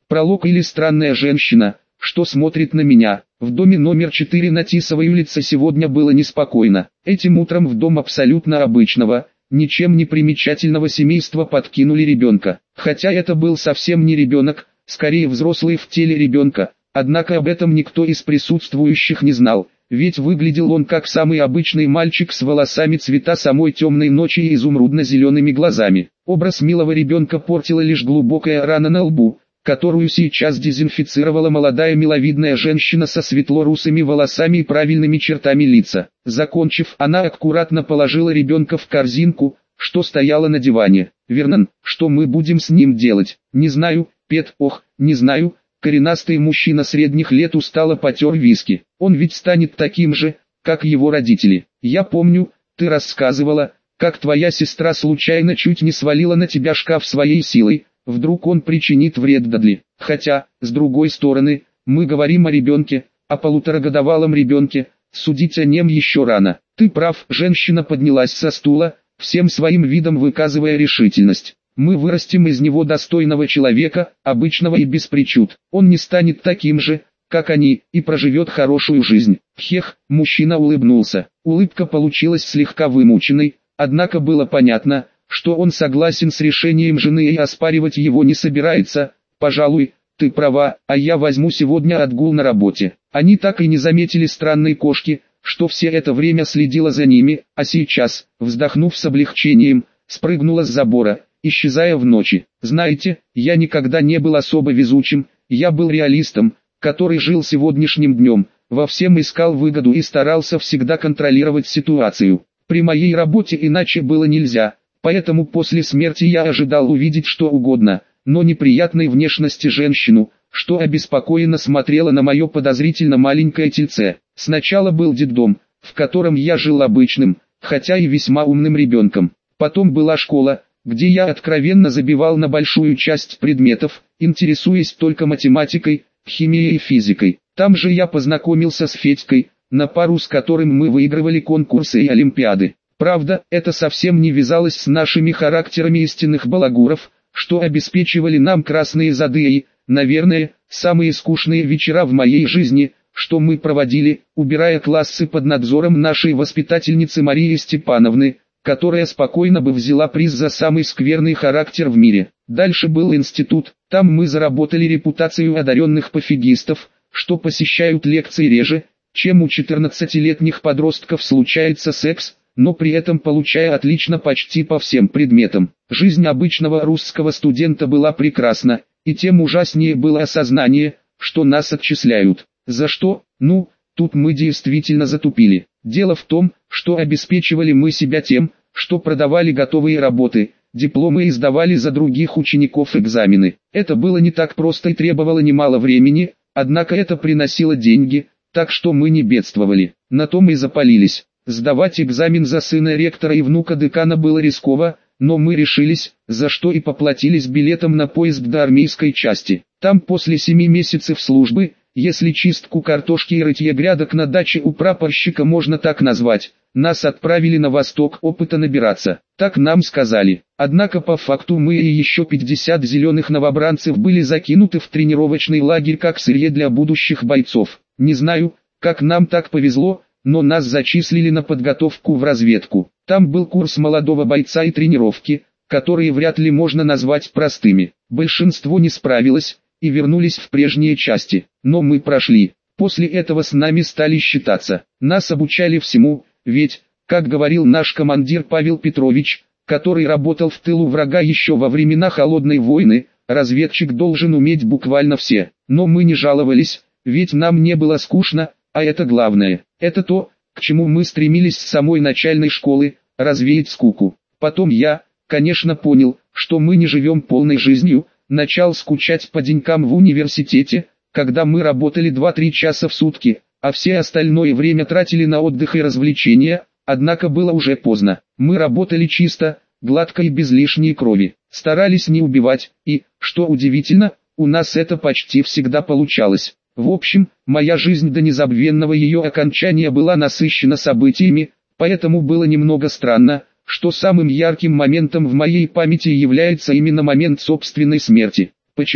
Пролог или странная женщина, что смотрит на меня. В доме номер 4 на Тисовой улице сегодня было неспокойно. Этим утром в дом абсолютно обычного, ничем не примечательного семейства подкинули ребенка. Хотя это был совсем не ребенок, скорее взрослый в теле ребенка. Однако об этом никто из присутствующих не знал, ведь выглядел он как самый обычный мальчик с волосами цвета самой темной ночи и изумрудно-зелеными глазами. Образ милого ребенка портила лишь глубокая рана на лбу, которую сейчас дезинфицировала молодая миловидная женщина со светло-русыми волосами и правильными чертами лица. Закончив, она аккуратно положила ребенка в корзинку, что стояла на диване. «Вернон, что мы будем с ним делать?» «Не знаю, Пет, не знаю». Коренастый мужчина средних лет устало потер виски. «Он ведь станет таким же, как его родители. Я помню, ты рассказывала, как твоя сестра случайно чуть не свалила на тебя шкаф своей силой. Вдруг он причинит вред Дадли. Хотя, с другой стороны, мы говорим о ребенке, о полуторагодовалом ребенке, судить о нем еще рано». «Ты прав». Женщина поднялась со стула, всем своим видом выказывая решительность. «Мы вырастим из него достойного человека, обычного и без причуд. Он не станет таким же, как они, и проживет хорошую жизнь». Хех, мужчина улыбнулся. Улыбка получилась слегка вымученной, однако было понятно, что он согласен с решением жены и оспаривать его не собирается. «Пожалуй, ты права, а я возьму сегодня отгул на работе». Они так и не заметили странной кошки, что все это время следила за ними, а сейчас, вздохнув с облегчением, спрыгнула с забора, исчезая в ночи. «Знаете, я никогда не был особо везучим, я был реалистом, который жил сегодняшним днем, во всем искал выгоду и старался всегда контролировать ситуацию. При моей работе иначе было нельзя, поэтому после смерти я ожидал увидеть что угодно, но неприятной внешности женщину, что обеспокоенно смотрела на мое подозрительно маленькое тельце. Сначала был детдом, в котором я жил обычным, хотя и весьма умным ребенком. Потом была школа, где я откровенно забивал на большую часть предметов, интересуясь только математикой, химией и физикой. Там же я познакомился с Федькой, на пару с которым мы выигрывали конкурсы и олимпиады. Правда, это совсем не вязалось с нашими характерами истинных балагуров, что обеспечивали нам красные зады и, наверное, самые скучные вечера в моей жизни, что мы проводили, убирая классы под надзором нашей воспитательницы Марии Степановны, которая спокойно бы взяла приз за самый скверный характер в мире. Дальше был институт, там мы заработали репутацию одаренных пофигистов, что посещают лекции реже, чем у 14-летних подростков случается секс, но при этом получая отлично почти по всем предметам. Жизнь обычного русского студента была прекрасна, и тем ужаснее было осознание, что нас отчисляют. За что? Ну, тут мы действительно затупили. Дело в том, что обеспечивали мы себя тем, что продавали готовые работы, дипломы и сдавали за других учеников экзамены. Это было не так просто и требовало немало времени, однако это приносило деньги, так что мы не бедствовали. На том и запалились. Сдавать экзамен за сына ректора и внука декана было рисково, но мы решились, за что и поплатились билетом на поезд до армейской части. Там после 7 месяцев службы, если чистку картошки и рытье грядок на даче у прапорщика можно так назвать, нас отправили на восток опыта набираться. Так нам сказали. Однако по факту мы и еще 50 зеленых новобранцев были закинуты в тренировочный лагерь как сырье для будущих бойцов. Не знаю, как нам так повезло, но нас зачислили на подготовку в разведку. Там был курс молодого бойца и тренировки, которые вряд ли можно назвать простыми. Большинство не справилось и вернулись в прежние части, но мы прошли. После этого с нами стали считаться. Нас обучали всему, ведь, как говорил наш командир Павел Петрович, который работал в тылу врага еще во времена Холодной войны, разведчик должен уметь буквально все. Но мы не жаловались, ведь нам не было скучно, а это главное. Это то, к чему мы стремились с самой начальной школы, развеять скуку. Потом я, конечно, понял, что мы не живем полной жизнью, начал скучать по денькам в университете, когда мы работали 2-3 часа в сутки, а все остальное время тратили на отдых и развлечения, однако было уже поздно. Мы работали чисто, гладко и без лишней крови, старались не убивать, и, что удивительно, у нас это почти всегда получалось. В общем, моя жизнь до незабвенного ее окончания была насыщена событиями, поэтому было немного странно, что самым ярким моментом в моей памяти является именно момент собственной смерти. Почему?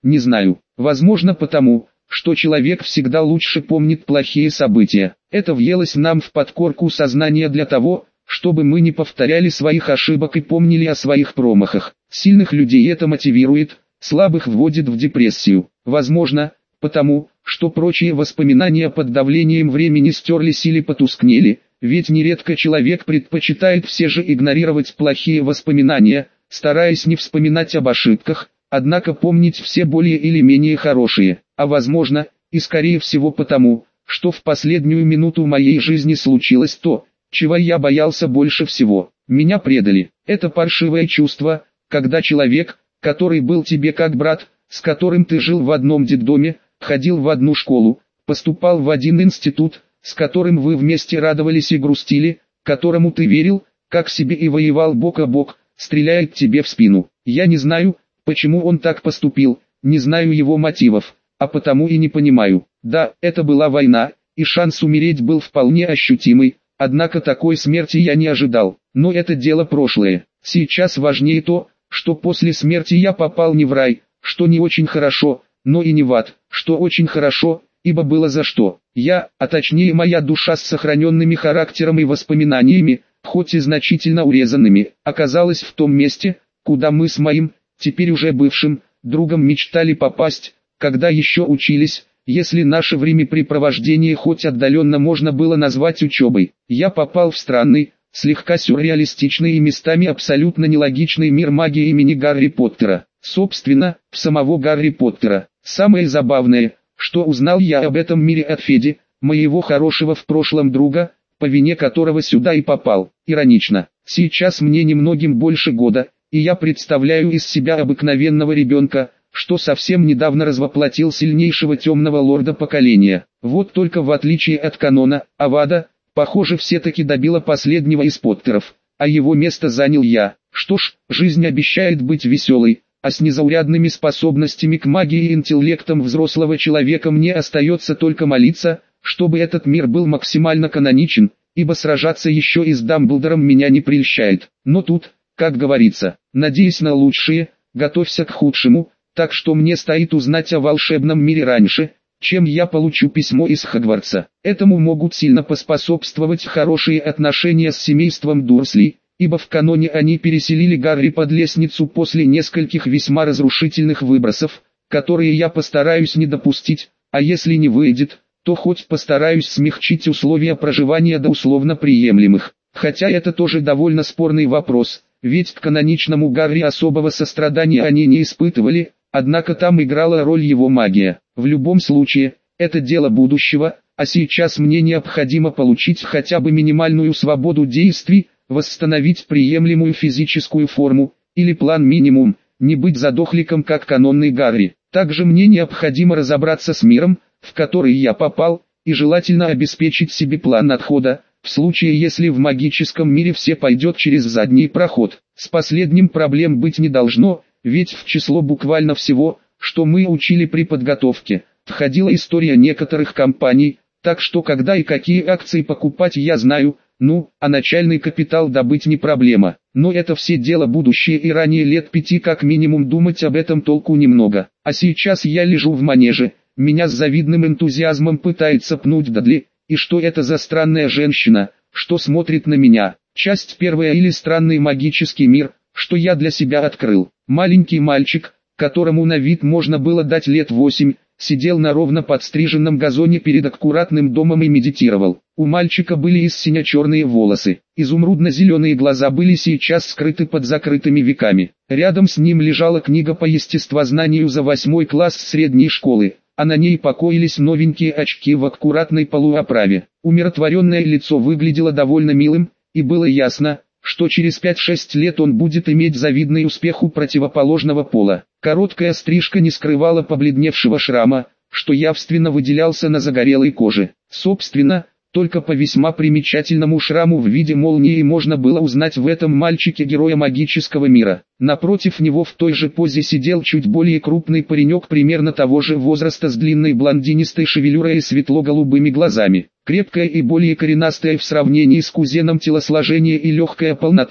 Не знаю. Возможно потому, что человек всегда лучше помнит плохие события. Это въелось нам в подкорку сознания для того, чтобы мы не повторяли своих ошибок и помнили о своих промахах. Сильных людей это мотивирует, слабых вводит в депрессию. Возможно, потому, что прочие воспоминания под давлением времени стерлись или потускнели, ведь нередко человек предпочитает все же игнорировать плохие воспоминания, стараясь не вспоминать об ошибках, однако помнить все более или менее хорошие, а возможно, и скорее всего потому, что в последнюю минуту моей жизни случилось то, чего я боялся больше всего. Меня предали. Это паршивое чувство, когда человек, который был тебе как брат, с которым ты жил в одном детдоме, ходил в одну школу, поступал в один институт, с которым вы вместе радовались и грустили, которому ты верил, как себе и воевал бок о бок, стреляет тебе в спину. Я не знаю, почему он так поступил, не знаю его мотивов, а потому и не понимаю. Да, это была война, и шанс умереть был вполне ощутимый, однако такой смерти я не ожидал. Но это дело прошлое. Сейчас важнее то, что после смерти я попал не в рай, что не очень хорошо, но и не в ад, что очень хорошо, ибо было за что. Я, а точнее моя душа с сохраненными характером и воспоминаниями, хоть и значительно урезанными, оказалась в том месте, куда мы с моим, теперь уже бывшим, другом мечтали попасть, когда еще учились, если наше времяпрепровождение хоть отдаленно можно было назвать учебой. Я попал в странный, слегка сюрреалистичный и местами абсолютно нелогичный мир магии имени Гарри Поттера. Собственно, в самого Гарри Поттера. Самое забавное, что узнал я об этом мире от Феди, моего хорошего в прошлом друга, по вине которого сюда и попал. Иронично. Сейчас мне немногим больше года, и я представляю из себя обыкновенного ребенка, что совсем недавно развоплотил сильнейшего темного лорда поколения. Вот только в отличие от канона, Авада, похоже, все-таки добила последнего из Поттеров, а его место занял я. Что ж, жизнь обещает быть веселой, а с незаурядными способностями к магии и интеллектом взрослого человека мне остается только молиться, чтобы этот мир был максимально каноничен, ибо сражаться еще и с Дамблдором меня не прельщает. Но тут, как говорится, надеясь на лучшее, готовься к худшему, так что мне стоит узнать о волшебном мире раньше, чем я получу письмо из Хогвартса. Этому могут сильно поспособствовать хорошие отношения с семейством Дурсли, ибо в каноне они переселили Гарри под лестницу после нескольких весьма разрушительных выбросов, которые я постараюсь не допустить, а если не выйдет, то хоть постараюсь смягчить условия проживания до условно приемлемых. Хотя это тоже довольно спорный вопрос, ведь к каноничному Гарри особого сострадания они не испытывали, однако там играла роль его магия. В любом случае, это дело будущего, а сейчас мне необходимо получить хотя бы минимальную свободу действий, восстановить приемлемую физическую форму, или план минимум, не быть задохликом как канонный Гарри. Также мне необходимо разобраться с миром, в который я попал, и желательно обеспечить себе план отхода, в случае если в магическом мире все пойдет через задний проход. С последним проблем быть не должно, ведь в число буквально всего, что мы учили при подготовке, входила история некоторых компаний, так что когда и какие акции покупать я знаю, а начальный капитал добыть не проблема. Но это все дело будущее, и ранее лет 5 как минимум думать об этом толку немного. А сейчас я лежу в манеже, меня с завидным энтузиазмом пытается пнуть Дадли, и что это за странная женщина, что смотрит на меня. Часть первая, или странный магический мир, что я для себя открыл. Маленький мальчик, которому на вид можно было дать лет 8, сидел на ровно подстриженном газоне перед аккуратным домом и медитировал. У мальчика были из сине-черные волосы, изумрудно-зеленые глаза были сейчас скрыты под закрытыми веками. Рядом с ним лежала книга по естествознанию за 8 класс средней школы, а на ней покоились новенькие очки в аккуратной полуоправе. Умиротворенное лицо выглядело довольно милым, и было ясно, что через 5-6 лет он будет иметь завидный успех у противоположного пола. Короткая стрижка не скрывала побледневшего шрама, что явственно выделялся на загорелой коже. Собственно, только по весьма примечательному шраму в виде молнии можно было узнать в этом мальчике героя магического мира. Напротив него в той же позе сидел чуть более крупный паренек примерно того же возраста с длинной блондинистой шевелюрой и светло-голубыми глазами. Крепкая и более коренастая в сравнении с кузеном телосложение и легкая полнота,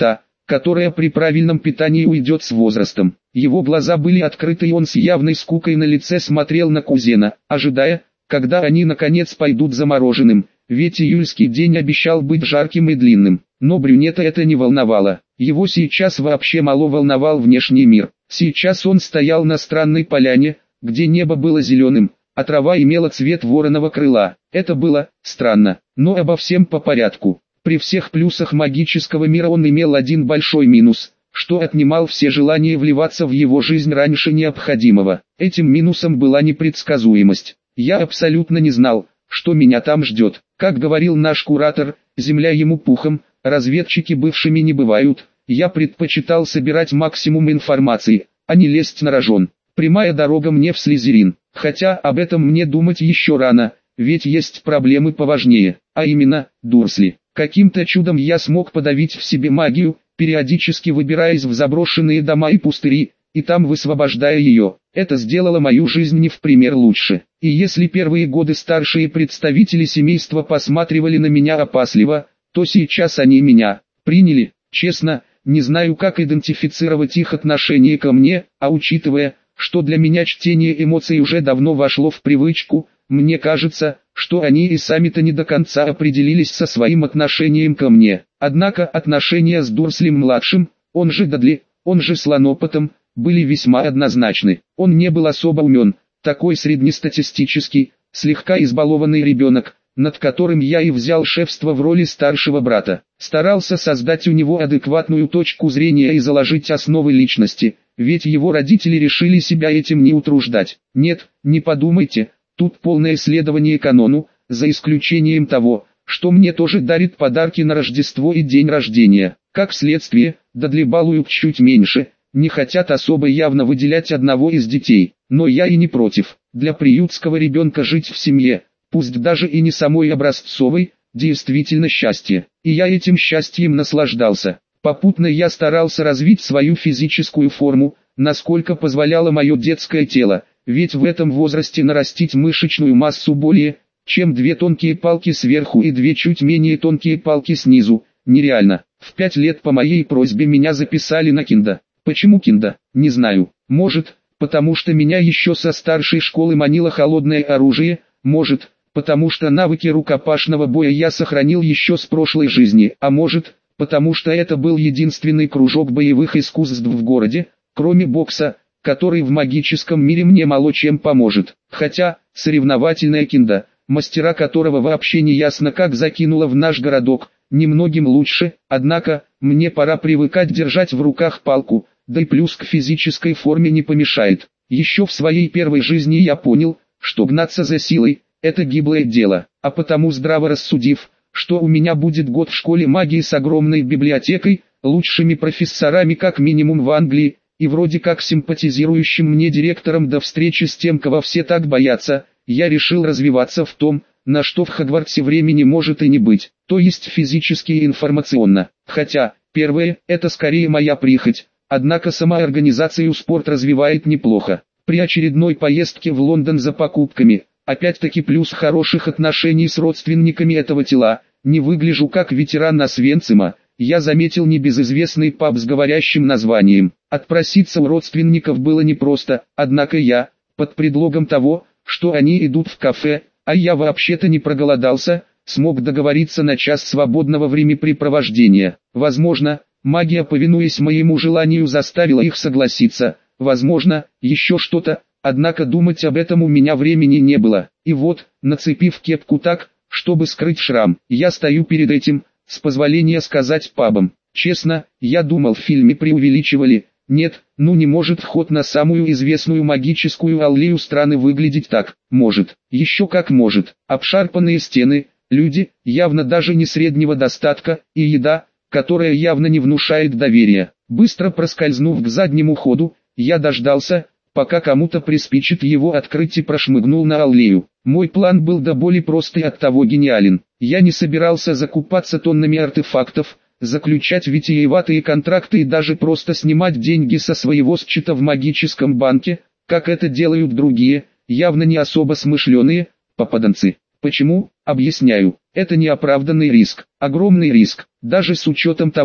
которая при правильном питании уйдет с возрастом. Его глаза были открыты, и он с явной скукой на лице смотрел на кузена, ожидая, когда они наконец пойдут за мороженым, ведь июльский день обещал быть жарким и длинным. Но брюнета это не волновало. Его сейчас вообще мало волновал внешний мир. Сейчас он стоял на странной поляне, где небо было зеленым, а трава имела цвет вороного крыла. Это было странно, но обо всем по порядку. При всех плюсах магического мира он имел один большой минус, что отнимал все желания вливаться в его жизнь раньше необходимого. Этим минусом была непредсказуемость. Я абсолютно не знал, что меня там ждет. Как говорил наш куратор, земля ему пухом, разведчики бывшими не бывают. Я предпочитал собирать максимум информации, а не лезть на рожон. Прямая дорога мне в Слизерин, хотя об этом мне думать еще рано, ведь есть проблемы поважнее, а именно, Дурсли. Каким-то чудом я смог подавить в себе магию, периодически выбираясь в заброшенные дома и пустыри, и там высвобождая ее. Это сделало мою жизнь не в пример лучше. И если первые годы старшие представители семейства посматривали на меня опасливо, то сейчас они меня приняли. Честно, не знаю, как идентифицировать их отношение ко мне, а учитывая, что для меня чтение эмоций уже давно вошло в привычку, мне кажется, что они и сами-то не до конца определились со своим отношением ко мне. Однако отношения с Дурслем-младшим, он же Дадли, он же Слонопотом, были весьма однозначны. Он не был особо умен, такой среднестатистический, слегка избалованный ребенок, над которым я и взял шефство в роли старшего брата. Старался создать у него адекватную точку зрения и заложить основы личности, ведь его родители решили себя этим не утруждать. Нет, не подумайте, тут полное следование канону, за исключением того, что мне тоже дарит подарки на Рождество и день рождения. Как следствие, Дадли балуют чуть меньше, не хотят особо явно выделять одного из детей. Но я и не против. Для приютского ребенка жить в семье, пусть даже и не самой образцовой, действительно счастье. И я этим счастьем наслаждался. Попутно я старался развить свою физическую форму, насколько позволяло мое детское тело, ведь в этом возрасте нарастить мышечную массу более, чем 2 тонкие палки сверху и 2 чуть менее тонкие палки снизу, нереально. В 5 лет по моей просьбе меня записали на киндо. Почему киндо, не знаю. Может, потому что меня еще со старшей школы манило холодное оружие, может, потому что навыки рукопашного боя я сохранил еще с прошлой жизни, а может, потому что это был единственный кружок боевых искусств в городе, кроме бокса, который в магическом мире мне мало чем поможет. Хотя, соревновательное киндо, мастера которого вообще не ясно как закинуло в наш городок, немногим лучше, однако, мне пора привыкать держать в руках палку, да и плюс к физической форме не помешает. Еще в своей первой жизни я понял, что гнаться за силой – это гиблое дело, а потому здраво рассудив, что у меня будет год в школе магии с огромной библиотекой, лучшими профессорами как минимум в Англии, и вроде как симпатизирующим мне директором до встречи с тем, кого все так боятся, я решил развиваться в том, на что в Хогвартсе времени может и не быть, то есть физически и информационно. Хотя, первое – это скорее моя прихоть, однако сама организацию спорт развивает неплохо. При очередной поездке в Лондон за покупками, опять-таки плюс хороших отношений с родственниками этого тела, не выгляжу как ветеран Освенцима, я заметил небезызвестный паб с говорящим названием. Отпроситься у родственников было непросто, однако я, под предлогом того, что они идут в кафе, а я вообще-то не проголодался, смог договориться на час свободного времяпрепровождения. Возможно, магия, повинуясь моему желанию, заставила их согласиться, возможно, еще что-то, однако думать об этом у меня времени не было. И вот, нацепив кепку так, чтобы скрыть шрам, я стою перед этим, с позволения сказать, пабом. Честно, я думал, в фильме преувеличивали. Нет, ну не может вход на самую известную магическую аллею страны выглядеть так. Может, еще как может. Обшарпанные стены, люди, явно даже не среднего достатка, и еда, которая явно не внушает доверия. Быстро проскользнув к заднему ходу, я дождался, пока кому-то приспичит его открыть, и прошмыгнул на аллею. Мой план был до боли прост и оттого гениален. Я не собирался закупаться тоннами артефактов, заключать витиеватые контракты и даже просто снимать деньги со своего счета в магическом банке, как это делают другие, явно не особо смышленые, попаданцы. Почему? Объясняю. Это неоправданный риск, огромный риск, даже с учетом того,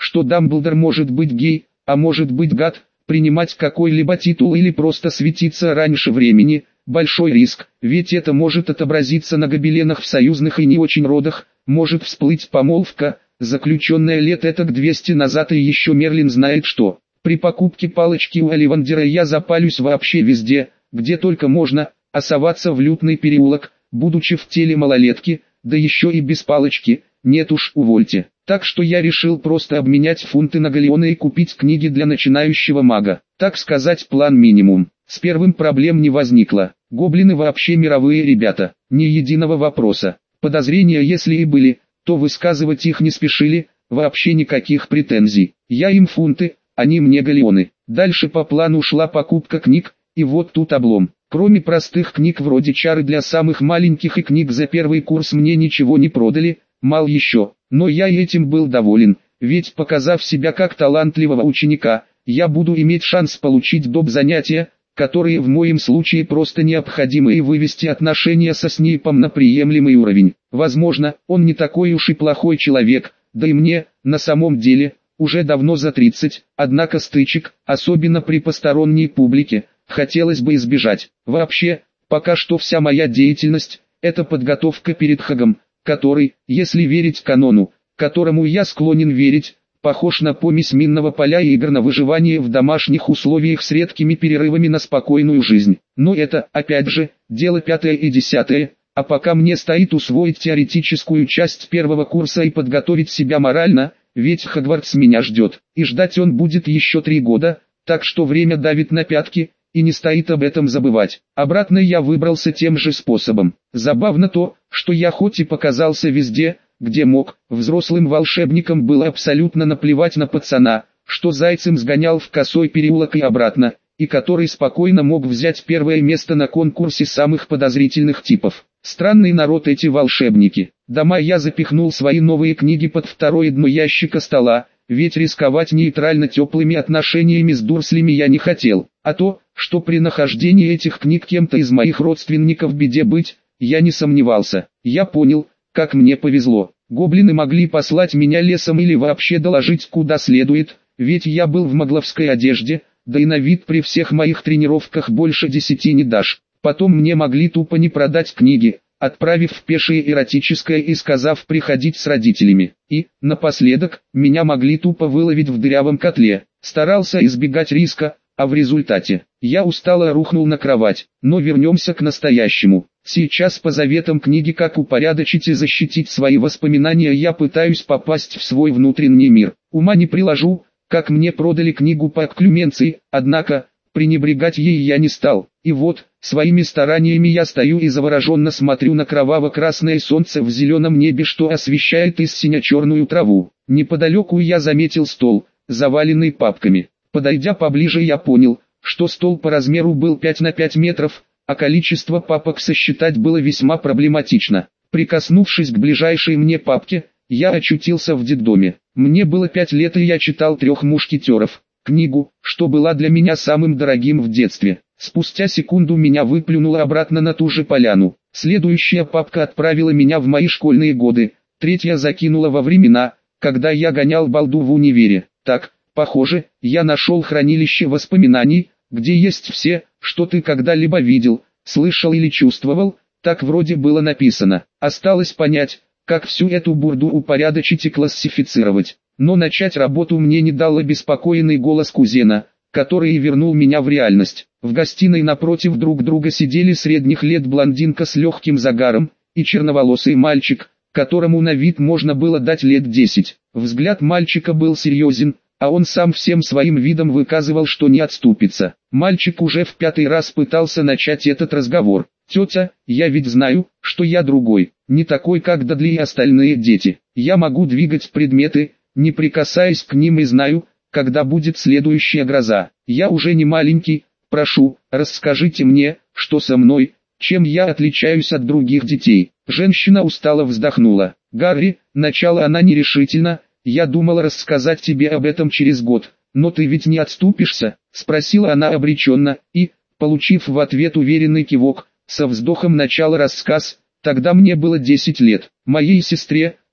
что Дамблдор может быть гей, а может быть гад, принимать какой-либо титул или просто светиться раньше времени – большой риск, ведь это может отобразиться на гобеленах в союзных и не очень родах, может всплыть помолвка, заключенная лет этак 200 назад, и еще Мерлин знает что. При покупке палочки у Оливандера я запалюсь вообще везде, где только можно, а соваться в лютный переулок, будучи в теле малолетки, да еще и без палочки, нет уж, увольте. Так что я решил просто обменять фунты на галеоны и купить книги для начинающего мага. Так сказать, план минимум. С первым проблем не возникло. Гоблины вообще мировые ребята, ни единого вопроса. Подозрения если и были, то высказывать их не спешили, вообще никаких претензий. Я им фунты, они мне галеоны. Дальше по плану шла покупка книг, и вот тут облом. Кроме простых книг вроде «Чары для самых маленьких» и книг за первый курс мне ничего не продали, мало еще. Но я и этим был доволен, ведь показав себя как талантливого ученика, я буду иметь шанс получить доп. Занятия, которые в моем случае просто необходимы, и вывести отношения со Снейпом на приемлемый уровень. Возможно, он не такой уж и плохой человек, да и мне, на самом деле, уже давно за 30, однако стычек, особенно при посторонней публике, хотелось бы избежать. Вообще, пока что вся моя деятельность – это подготовка перед Хагом, который, если верить канону, которому я склонен верить, похож на помесь минного поля и игр на выживание в домашних условиях с редкими перерывами на спокойную жизнь. Но это, опять же, дело 5 и 10, а пока мне стоит усвоить теоретическую часть первого курса и подготовить себя морально, ведь Хогвартс меня ждет, и ждать он будет еще 3 года, так что время давит на пятки, и не стоит об этом забывать. Обратно я выбрался тем же способом. Забавно то, что я хоть и показался везде, где мог, взрослым волшебникам было абсолютно наплевать на пацана, что зайцем сгонял в косой переулок и обратно, и который спокойно мог взять первое место на конкурсе самых подозрительных типов. Странный народ эти волшебники. Дома я запихнул свои новые книги под второе дно ящика стола, ведь рисковать нейтрально теплыми отношениями с Дурслями я не хотел. А то, что при нахождении этих книг кем-то из моих родственников в беде быть, я не сомневался. Я понял, как мне повезло. Гоблины могли послать меня лесом или вообще доложить куда следует, ведь я был в магловской одежде, да и на вид при всех моих тренировках больше 10 не дашь. Потом мне могли тупо не продать книги, отправив в пешее эротическое и сказав приходить с родителями. И, напоследок, меня могли тупо выловить в дырявом котле. Старался избегать риска, а в результате, я устало рухнул на кровать. Но вернемся к настоящему. Сейчас по заветам книги «Как упорядочить и защитить свои воспоминания» я пытаюсь попасть в свой внутренний мир. Ума не приложу, как мне продали книгу по окклюменции, однако, пренебрегать ей я не стал. И вот, своими стараниями я стою и завороженно смотрю на кроваво-красное солнце в зеленом небе, что освещает из сине-черную траву. Неподалеку я заметил стол, заваленный папками. Подойдя поближе, я понял, что стол по размеру был 5 на 5 метров, а количество папок сосчитать было весьма проблематично. Прикоснувшись к ближайшей мне папке, я очутился в детдоме. Мне было 5 лет, и я читал «Трех мушкетеров», книгу, что была для меня самым дорогим в детстве. Спустя секунду меня выплюнуло обратно на ту же поляну. Следующая папка отправила меня в мои школьные годы, третья закинула во времена, когда я гонял балду в универе. Так, похоже, я нашел хранилище воспоминаний, где есть все, что ты когда-либо видел, слышал или чувствовал, так вроде было написано. Осталось понять, как всю эту бурду упорядочить и классифицировать. Но начать работу мне не дал обеспокоенный голос кузена, который и вернул меня в реальность. В гостиной напротив друг друга сидели средних лет блондинка с легким загаром и черноволосый мальчик, которому на вид можно было дать лет 10. Взгляд мальчика был серьезен, а он сам всем своим видом выказывал, что не отступится. Мальчик уже в 5-й раз пытался начать этот разговор. «Тетя, я ведь знаю, что я другой, не такой как Дадли и остальные дети. Я могу двигать предметы, не прикасаясь к ним, и знаю, когда будет следующая гроза. Я уже не маленький, прошу, расскажите мне, что со мной, чем я отличаюсь от других детей». Женщина устало вздохнула. «Гарри», начала она нерешительно, «я думала рассказать тебе об этом через год, но ты ведь не отступишься?» Спросила она обреченно, и, получив в ответ уверенный кивок, со вздохом начала рассказ. «Тогда мне было 10 лет. Моей сестре,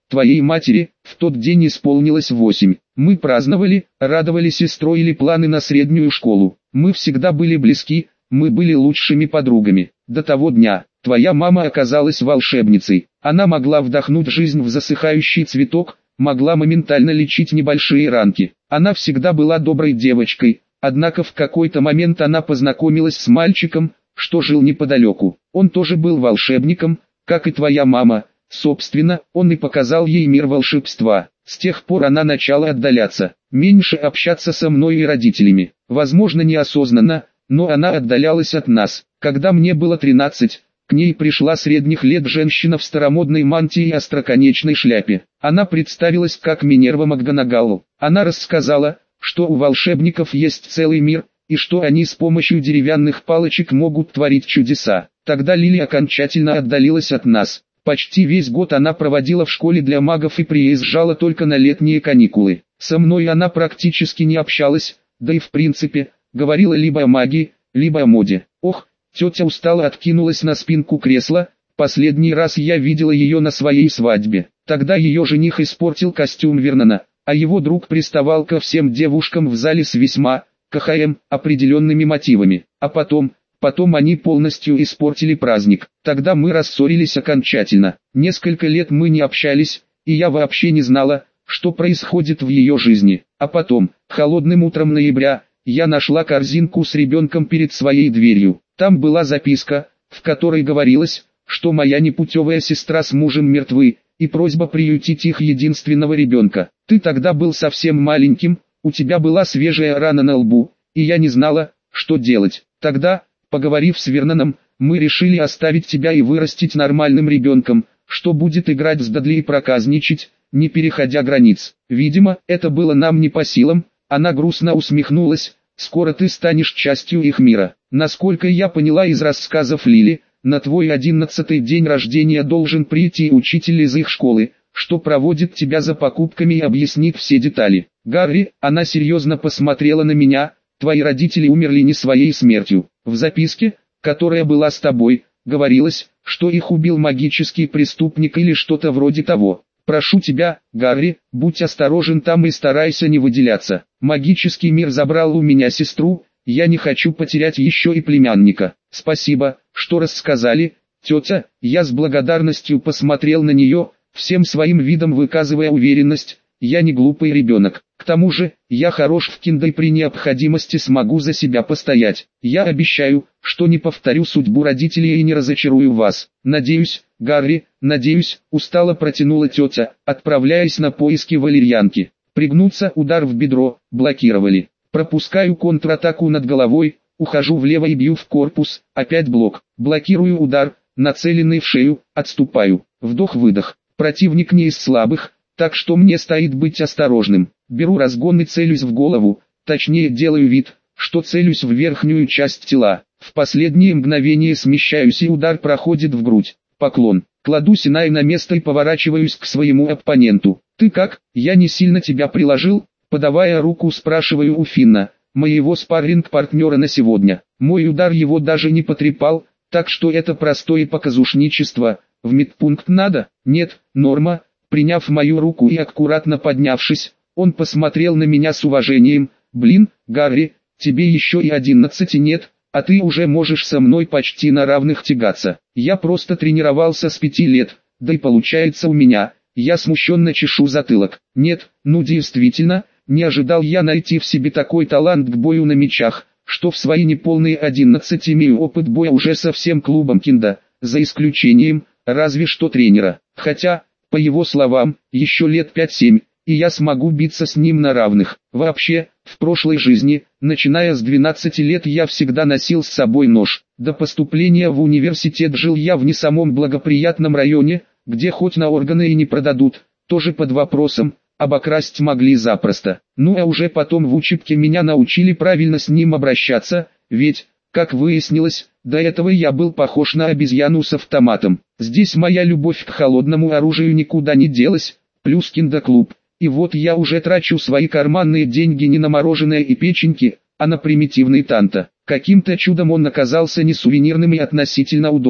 Твоей матери в тот день исполнилось 8. Мы праздновали, радовались и строили планы на среднюю школу. Мы всегда были близки, мы были лучшими подругами. До того дня твоя мама оказалась волшебницей. Она могла вдохнуть жизнь в засыхающий цветок, могла моментально лечить небольшие ранки. Она всегда была доброй девочкой, однако в какой-то момент она познакомилась с мальчиком, что жил неподалеку. Он тоже был волшебником, как и твоя мама. Собственно, он и показал ей мир волшебства. С тех пор она начала отдаляться, меньше общаться со мной и родителями. Возможно, неосознанно, но она отдалялась от нас. Когда мне было 13, к ней пришла средних лет женщина в старомодной мантии и остроконечной шляпе. Она представилась как Минерва МакГонагалл. Она рассказала, что у волшебников есть целый мир, и что они с помощью деревянных палочек могут творить чудеса. Тогда Лили окончательно отдалилась от нас. Почти весь год она проводила в школе для магов и приезжала только на летние каникулы. Со мной она практически не общалась, да и в принципе, говорила либо о магии, либо о моде. Ох, тетя устало откинулась на спинку кресла. Последний раз я видела ее на своей свадьбе. Тогда ее жених испортил костюм Вернона, а его друг приставал ко всем девушкам в зале с весьма, определенными мотивами. А потом они полностью испортили праздник. Тогда мы рассорились окончательно. Несколько лет мы не общались, и я вообще не знала, что происходит в ее жизни. А потом, холодным утром ноября, я нашла корзинку с ребенком перед своей дверью. Там была записка, в которой говорилось, что моя непутевая сестра с мужем мертвы, и просьба приютить их единственного ребенка. Ты тогда был совсем маленьким, у тебя была свежая рана на лбу, и я не знала, что делать. Тогда, поговорив с Верноном, мы решили оставить тебя и вырастить нормальным ребенком, что будет играть с Дадли и проказничать, не переходя границ. Видимо, это было нам не по силам. Она грустно усмехнулась. Скоро ты станешь частью их мира. Насколько я поняла из рассказов Лили, на твой 11-й день рождения должен прийти учитель из их школы, что проводит тебя за покупками и объяснит все детали. Гарри, она серьезно посмотрела на меня. Твои родители умерли не своей смертью. В записке, которая была с тобой, говорилось, что их убил магический преступник или что-то вроде того. Прошу тебя, Гарри, будь осторожен там и старайся не выделяться. Магический мир забрал у меня сестру, я не хочу потерять еще и племянника. Спасибо, что рассказали, тетя. Я с благодарностью посмотрел на нее, всем своим видом выказывая уверенность. Я не глупый ребенок. К тому же, я хорош в киндо и при необходимости смогу за себя постоять. Я обещаю, что не повторю судьбу родителей и не разочарую вас. Надеюсь, Гарри, надеюсь, устало протянула тетя, отправляясь на поиски валерьянки. Пригнуться, удар в бедро, блокировали. Пропускаю контратаку над головой, ухожу влево и бью в корпус, опять блок. Блокирую удар, нацеленный в шею, отступаю. Вдох-выдох. Противник не из слабых, так что мне стоит быть осторожным. Беру разгон и целюсь в голову, точнее делаю вид, что целюсь в верхнюю часть тела. В последнее мгновение смещаюсь и удар проходит в грудь. Поклон. Кладу Синай на место и поворачиваюсь к своему оппоненту. Ты как? Я не сильно тебя приложил? Подавая руку, спрашиваю у Финна, моего спарринг-партнера на сегодня. Мой удар его даже не потрепал, так что это простое показушничество. В медпункт надо? Нет, норма. Приняв мою руку и аккуратно поднявшись, он посмотрел на меня с уважением. Блин, Гарри, тебе еще и 11 нет, а ты уже можешь со мной почти на равных тягаться. Я просто тренировался с 5 лет, да и получается у меня. Я смущенно чешу затылок. Нет, ну действительно, не ожидал я найти в себе такой талант к бою на мечах, что в свои неполные 11 имею опыт боя уже со всем клубом киндо, за исключением, разве что тренера. Хотя, по его словам, еще лет 5-7, и я смогу биться с ним на равных. Вообще, в прошлой жизни, начиная с 12 лет я всегда носил с собой нож. До поступления в университет жил я в не самом благоприятном районе, где хоть на органы и не продадут, тоже под вопросом, обокрасть могли запросто. Ну а уже потом в учебке меня научили правильно с ним обращаться, ведь, как выяснилось, до этого я был похож на обезьяну с автоматом. Здесь моя любовь к холодному оружию никуда не делась, плюс киндо-клуб. И вот я уже трачу свои карманные деньги не на мороженое и печеньки, а на примитивный танто. Каким-то чудом он оказался не сувенирным и относительно удобным.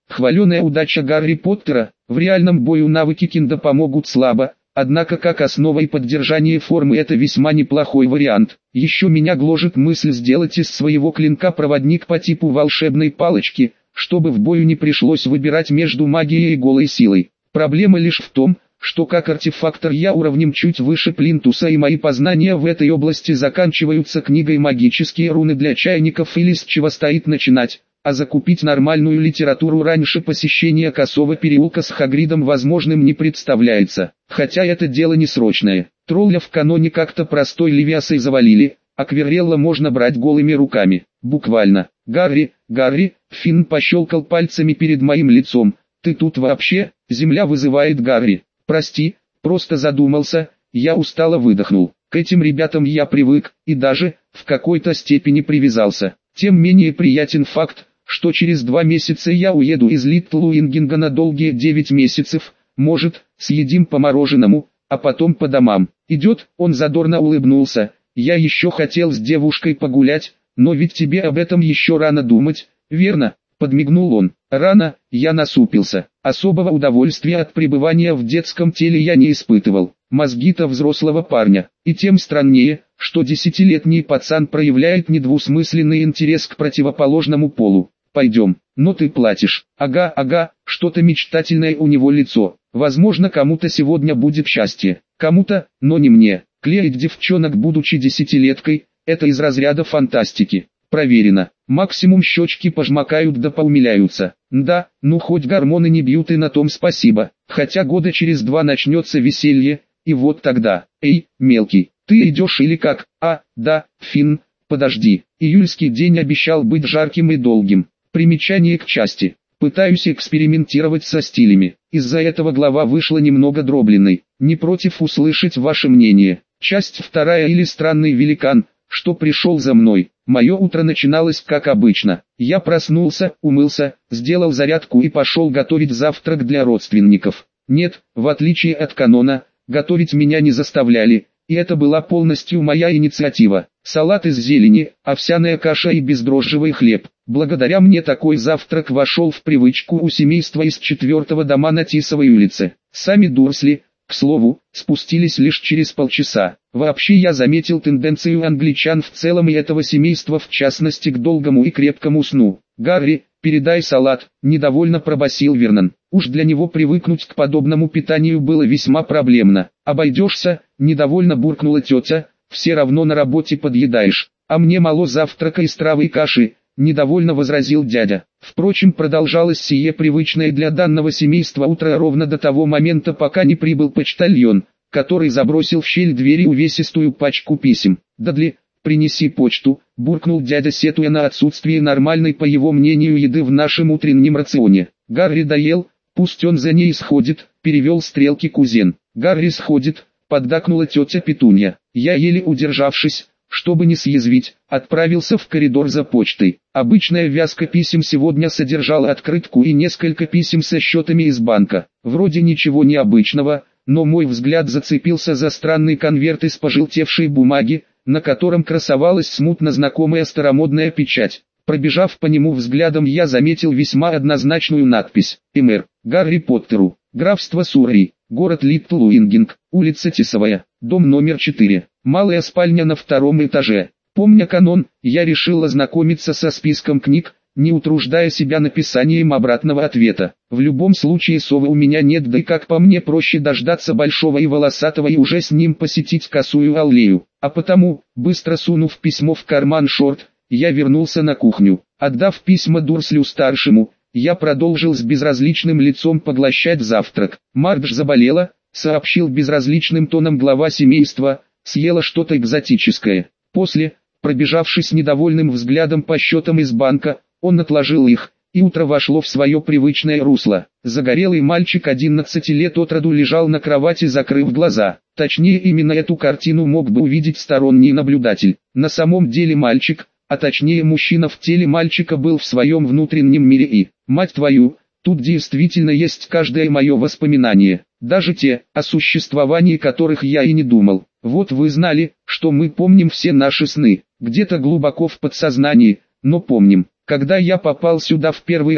Хваленая удача Гарри Поттера, в реальном бою навыки кинда помогут слабо, однако как основа и поддержание формы это весьма неплохой вариант. Еще меня гложет мысль сделать из своего клинка проводник по типу волшебной палочки, чтобы в бою не пришлось выбирать между магией и голой силой. Проблема лишь в том, что как артефактор я уровнем чуть выше плинтуса и мои познания в этой области заканчиваются книгой «Магические руны для чайников» или с чего стоит начинать, а закупить нормальную литературу раньше посещения Косого переулка с Хагридом возможным не представляется, хотя это дело не срочное. Тролля в каноне как-то простой левиасой завалили, а Квиррелла можно брать голыми руками, буквально. «Гарри, Гарри», Финн пощелкал пальцами перед моим лицом, «ты тут вообще?» «Земля вызывает Гарри». «Прости, просто задумался», я устало выдохнул. К этим ребятам я привык, и даже, в какой-то степени привязался. Тем менее приятен факт, что через 2 месяца я уеду из Литтлуингинга на долгие 9 месяцев, может, съедим по мороженому, а потом по домам. «Идет», он задорно улыбнулся, «я еще хотел с девушкой погулять, но ведь тебе об этом еще рано думать, верно?» Подмигнул он. Рано, я насупился. Особого удовольствия от пребывания в детском теле я не испытывал. Мозги-то взрослого парня. И тем страннее, что 10-летний пацан проявляет недвусмысленный интерес к противоположному полу. «Пойдем, но ты платишь». Ага, что-то мечтательное у него лицо. Возможно, кому-то сегодня будет счастье. Кому-то, но не мне. Клеить девчонок будучи 10-леткой, это из разряда фантастики. Проверено. Максимум щечки пожмакают да поумиляются. Да, ну хоть гормоны не бьют и на том спасибо. Хотя года через 2 начнется веселье, и вот тогда. Эй, мелкий, ты идешь или как? Да, Финн, подожди. Июльский день обещал быть жарким и долгим. Примечание к части. Пытаюсь экспериментировать со стилями. Из-за этого глава вышла немного дробленной. Не против услышать ваше мнение. Часть 2 или странный великан, что пришел за мной. Мое утро начиналось как обычно. Я проснулся, умылся, сделал зарядку и пошел готовить завтрак для родственников. Нет, в отличие от канона, готовить меня не заставляли, и это была полностью моя инициатива. Салат из зелени, овсяная каша и бездрожжевый хлеб. Благодаря мне такой завтрак вошел в привычку у семейства из 4-го дома на Тисовой улице. Сами Дурсли, к слову, спустились лишь через полчаса. Вообще я заметил тенденцию англичан в целом и этого семейства в частности к долгому и крепкому сну. «Гарри, передай салат», – недовольно пробасил Вернон. Уж для него привыкнуть к подобному питанию было весьма проблемно. «Обойдешься», – недовольно буркнула тетя, – «все равно на работе подъедаешь, а мне мало завтрака из травы и каши», – недовольно возразил дядя. Впрочем, продолжалось сие привычное для данного семейства утро ровно до того момента, пока не прибыл почтальон, который забросил в щель двери увесистую пачку писем. «Дадли, принеси почту», – буркнул дядя, сетуя на отсутствие нормальной, по его мнению, еды в нашем утреннем рационе. «Гарри доел, пусть он за ней сходит», – перевел стрелки кузен. «Гарри сходит», – поддакнула тетя Петунья. Я, еле удержавшись, чтобы не съязвить, отправился в коридор за почтой. Обычная вязка писем сегодня содержала открытку и несколько писем со счетами из банка. Вроде ничего необычного, но мой взгляд зацепился за странный конверт из пожелтевшей бумаги, на котором красовалась смутно знакомая старомодная печать. Пробежав по нему взглядом, я заметил весьма однозначную надпись: «Эмэр, Гарри Поттеру, графство Суррей, город Литтлуингинг, улица Тисовая, дом номер 4, малая спальня на 2-м этаже». Помня канон, я решил ознакомиться со списком книг, не утруждая себя написанием обратного ответа. В любом случае совы у меня нет, да и как по мне проще дождаться большого и волосатого и уже с ним посетить Косую аллею. А потому, быстро сунув письмо в карман шорт, я вернулся на кухню. Отдав письма Дурслю-старшему, я продолжил с безразличным лицом поглощать завтрак. «Мардж заболела», — сообщил безразличным тоном глава семейства, — «съела что-то экзотическое». После, пробежавшись недовольным взглядом по счетам из банка, он отложил их, и утро вошло в свое привычное русло. Загорелый мальчик 11 лет от роду лежал на кровати, закрыв глаза. Точнее, именно эту картину мог бы увидеть сторонний наблюдатель. На самом деле мальчик, а точнее мужчина в теле мальчика, был в своем внутреннем мире и, мать твою, тут действительно есть каждое мое воспоминание, даже те, о существовании которых я и не думал. Вот вы знали, что мы помним все наши сны, где-то глубоко в подсознании, но помним. Когда я попал сюда в первый раз,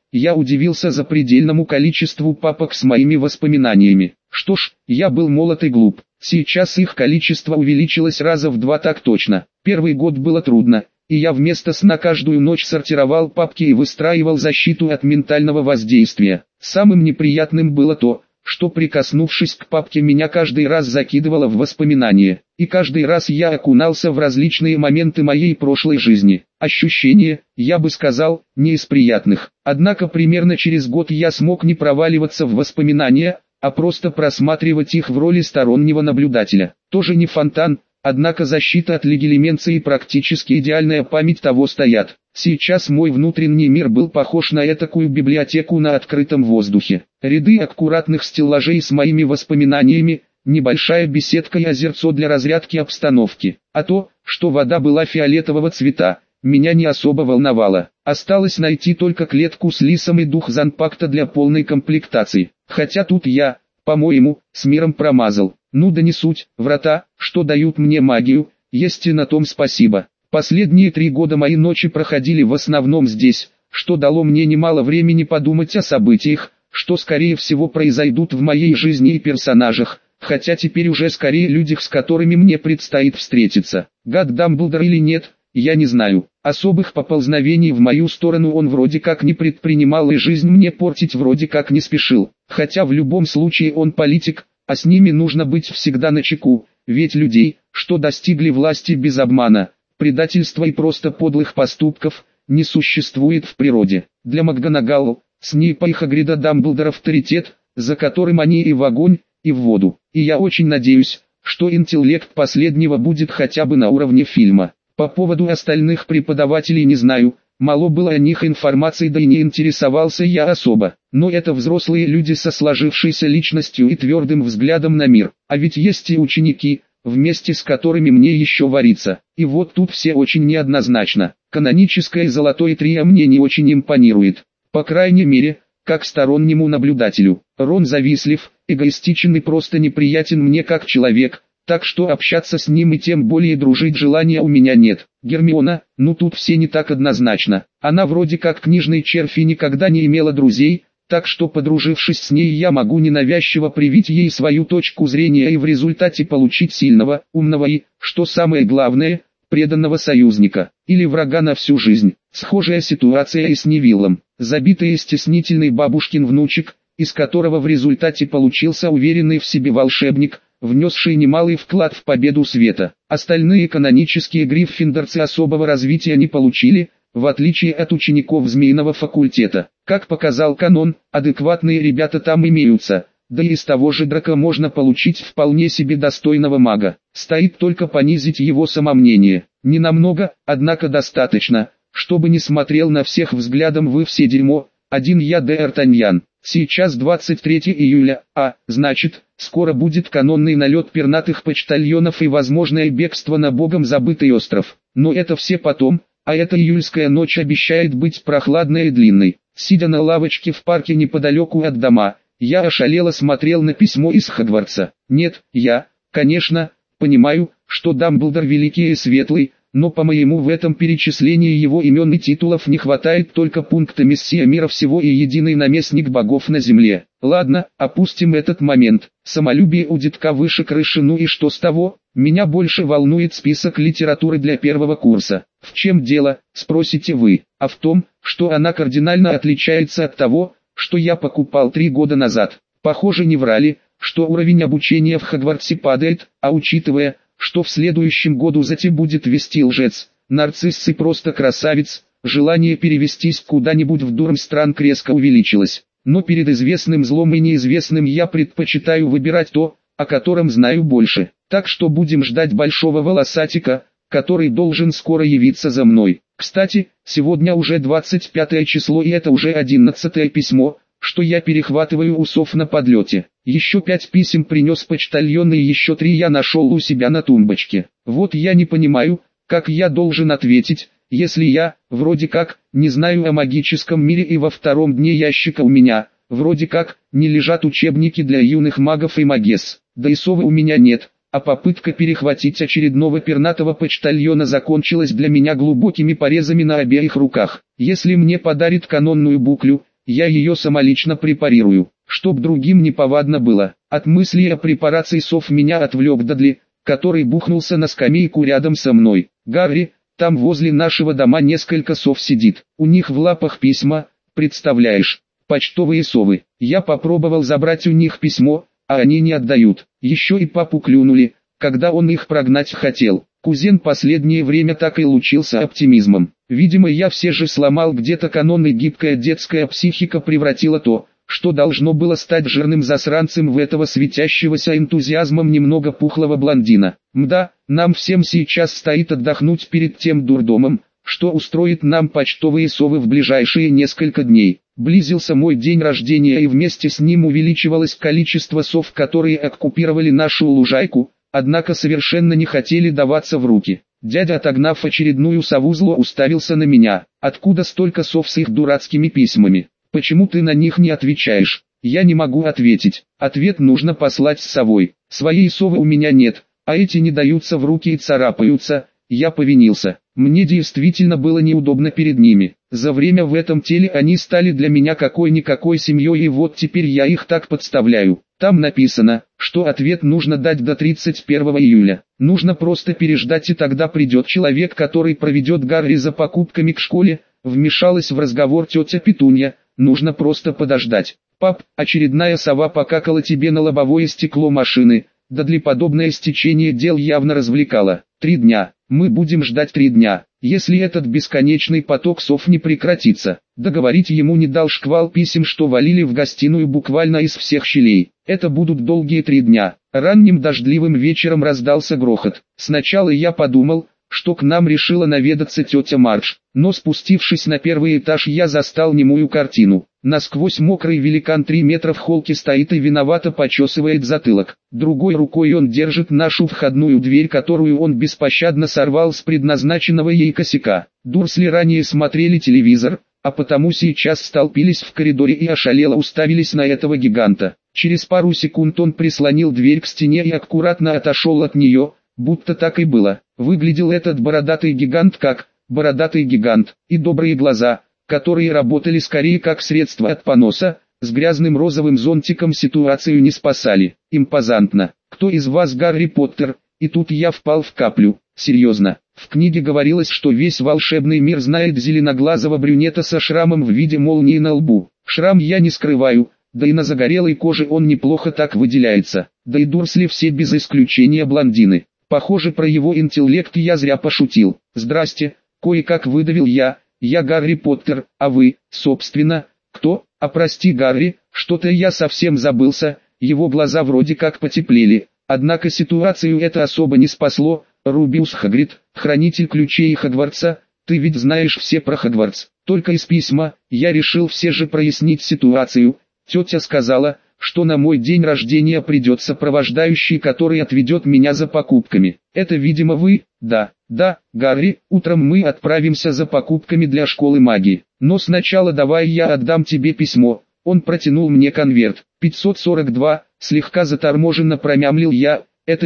я удивился запредельному количеству папок с моими воспоминаниями. Что ж, я был молод и глуп. Сейчас их количество увеличилось раза в 2 так точно. Первый год было трудно, и я вместо сна каждую ночь сортировал папки и выстраивал защиту от ментального воздействия. Самым неприятным было то, что прикоснувшись к папке меня каждый раз закидывало в воспоминания, и каждый раз я окунался в различные моменты моей прошлой жизни. Ощущения, я бы сказал, не из приятных. Однако примерно через год я смог не проваливаться в воспоминания, а просто просматривать их в роли стороннего наблюдателя. Тоже не фонтан, однако защита от легилименции и практически идеальная память того стоят. Сейчас мой внутренний мир был похож на этакую библиотеку на открытом воздухе. Ряды аккуратных стеллажей с моими воспоминаниями, небольшая беседка и озерцо для разрядки обстановки. А то, что вода была фиолетового цвета, меня не особо волновало. Осталось найти только клетку с лисом и дух Занпакта для полной комплектации. Хотя тут я, по-моему, с миром промазал. Ну да не суть, врата, что дают мне магию, есть и на том спасибо. Последние 3 года мои ночи проходили в основном здесь, что дало мне немало времени подумать о событиях, что скорее всего произойдут в моей жизни и персонажах, хотя теперь уже скорее людях, с которыми мне предстоит встретиться. Гад Дамблдор или нет, я не знаю. Особых поползновений в мою сторону он вроде как не предпринимал и жизнь мне портить вроде как не спешил. Хотя в любом случае он политик, а с ними нужно быть всегда начеку, ведь людей, что достигли власти без обмана, предательства и просто подлых поступков, не существует в природе. Для МакГонагал, Снейпа и Хагрида Дамблдор авторитет, за которым они и в огонь, и в воду. И я очень надеюсь, что интеллект последнего будет хотя бы на уровне фильма. По поводу остальных преподавателей не знаю, мало было о них информации, да и не интересовался я особо. Но это взрослые люди со сложившейся личностью и твердым взглядом на мир. А ведь есть и ученики, вместе с которыми мне еще вариться. И вот тут все очень неоднозначно. Каноническое золотое трио мне не очень импонирует. По крайней мере, как стороннему наблюдателю. Рон завистлив, эгоистичен и просто неприятен мне как человек. Так что общаться с ним и тем более дружить желания у меня нет. Гермиона, ну тут все не так однозначно. Она вроде как книжный червь и никогда не имела друзей, так что подружившись с ней я могу ненавязчиво привить ей свою точку зрения и в результате получить сильного, умного и, что самое главное, преданного союзника, или врага на всю жизнь. Схожая ситуация и с Невиллом. Забитый и стеснительный бабушкин внучек, из которого в результате получился уверенный в себе волшебник, внесший немалый вклад в победу света. Остальные канонические гриффиндорцы особого развития не получили, в отличие от учеников Змеиного факультета. Как показал канон, адекватные ребята там имеются, да и из того же Драко можно получить вполне себе достойного мага. Стоит только понизить его самомнение. Не намного, однако достаточно, чтобы не смотрел на всех взглядом вы все дерьмо, один я Д'Артаньян. Сейчас 23 июля, значит, скоро будет канонный налет пернатых почтальонов и возможное бегство на богом забытый остров. Но это все потом, а эта июльская ночь обещает быть прохладной и длинной. Сидя на лавочке в парке неподалеку от дома, я ошалело смотрел на письмо из Хогвартса. Нет, я, конечно, понимаю, что Дамблдор великий и светлый, но по-моему в этом перечислении его имен и титулов не хватает только пункта «Мессия мира всего и единый наместник богов на земле». Ладно, опустим этот момент. Самолюбие у детка выше крыши, ну и что с того? Меня больше волнует список литературы для первого курса. В чем дело, спросите вы? А в том, что она кардинально отличается от того, что я покупал 3 года назад. Похоже, не врали, что уровень обучения в Хогвартсе падает, а учитывая, что в следующем году затем будет вести лжец, нарцисс и просто красавец, желание перевестись куда-нибудь в Дурмстранг резко увеличилось. Но перед известным злом и неизвестным я предпочитаю выбирать то, о котором знаю больше. Так что будем ждать большого волосатика, который должен скоро явиться за мной. Кстати, сегодня уже 25 число и это уже 11 письмо, что я перехватываю у сов на подлете. Еще 5 писем принес почтальон и еще 3 я нашел у себя на тумбочке. Вот я не понимаю, как я должен ответить, если я, вроде как, не знаю о магическом мире и во втором дне ящика у меня, вроде как, не лежат учебники для юных магов и магесс. Да и совы у меня нет, а попытка перехватить очередного пернатого почтальона закончилась для меня глубокими порезами на обеих руках. Если мне подарит канонную буклю, я ее самолично препарирую, чтоб другим неповадно было. От мысли о препарации сов меня отвлек Дадли, который бухнулся на скамейку рядом со мной. «Гарри, там возле нашего дома несколько сов сидит, у них в лапах письма, представляешь, почтовые совы. Я попробовал забрать у них письмо, а они не отдают. Еще и папу клюнули, когда он их прогнать хотел». Кузен последнее время так и лучился оптимизмом. Видимо, я все же сломал где-то канон, и гибкая детская психика превратила то, что должно было стать жирным засранцем, в этого светящегося энтузиазмом немного пухлого блондина. Мда, нам всем сейчас стоит отдохнуть перед тем дурдомом, что устроит нам почтовые совы в ближайшие несколько дней. Близился мой день рождения, и вместе с ним увеличивалось количество сов, которые оккупировали нашу лужайку, однако совершенно не хотели даваться в руки. Дядя, отогнав очередную сову, зло уставился на меня. «Откуда столько сов с их дурацкими письмами? Почему ты на них не отвечаешь?» Я не могу ответить. Ответ нужно послать с совой. Своей совы у меня нет, а эти не даются в руки и царапаются. Я повинился. Мне действительно было неудобно перед ними. За время в этом теле они стали для меня какой-никакой семьей, и вот теперь я их так подставляю. Там написано, что ответ нужно дать до 31 июля. Нужно просто переждать, и тогда придет человек, который проведет Гарри за покупками к школе. Вмешалась в разговор тетя Петунья. Нужно просто подождать. «Пап, очередная сова покакала тебе на лобовое стекло машины». Дадли подобное стечение дел явно развлекало. 3 дня. Мы будем ждать 3 дня, если этот бесконечный поток сов не прекратится. Договорить ему не дал шквал писем, что валили в гостиную буквально из всех щелей. Это будут долгие 3 дня. Ранним дождливым вечером раздался грохот. Сначала я подумал, что к нам решила наведаться тетя Мардж, но спустившись на первый этаж, я застал немую картину. Насквозь мокрый великан 3 метра в холке стоит и виновато почесывает затылок. Другой рукой он держит нашу входную дверь, которую он беспощадно сорвал с предназначенного ей косяка. Дурсли ранее смотрели телевизор, а потому сейчас столпились в коридоре и ошалело уставились на этого гиганта. Через пару секунд он прислонил дверь к стене и аккуратно отошел от нее, будто так и было. Выглядел этот бородатый гигант как бородатый гигант, и добрые глаза, которые работали скорее как средство от поноса, с грязным розовым зонтиком ситуацию не спасали. Импозантно. «Кто из вас Гарри Поттер?» И тут я впал в каплю. Серьезно. В книге говорилось, что весь волшебный мир знает зеленоглазого брюнета со шрамом в виде молнии на лбу. Шрам я не скрываю, да и на загорелой коже он неплохо так выделяется. Да и Дурсли все без исключения блондины. Похоже, про его интеллект я зря пошутил. «Здрасте», кое-как выдавил я Гарри Поттер, а вы, собственно, кто?» «А прости, Гарри, что-то я совсем забылся». Его глаза вроде как потеплели, однако ситуацию это особо не спасло. «Рубиус Хагрид, хранитель ключей Хогвартса, ты ведь знаешь все про Хогвартс, только из письма». Я решил все же прояснить ситуацию. Тетя сказала, что на мой день рождения придет сопровождающий, который отведет меня за покупками. «Это, видимо, вы?» «Да, Гарри, утром мы отправимся за покупками для школы магии. Но сначала давай я отдам тебе письмо». Он протянул мне конверт. 542, слегка заторможенно промямлил я. Это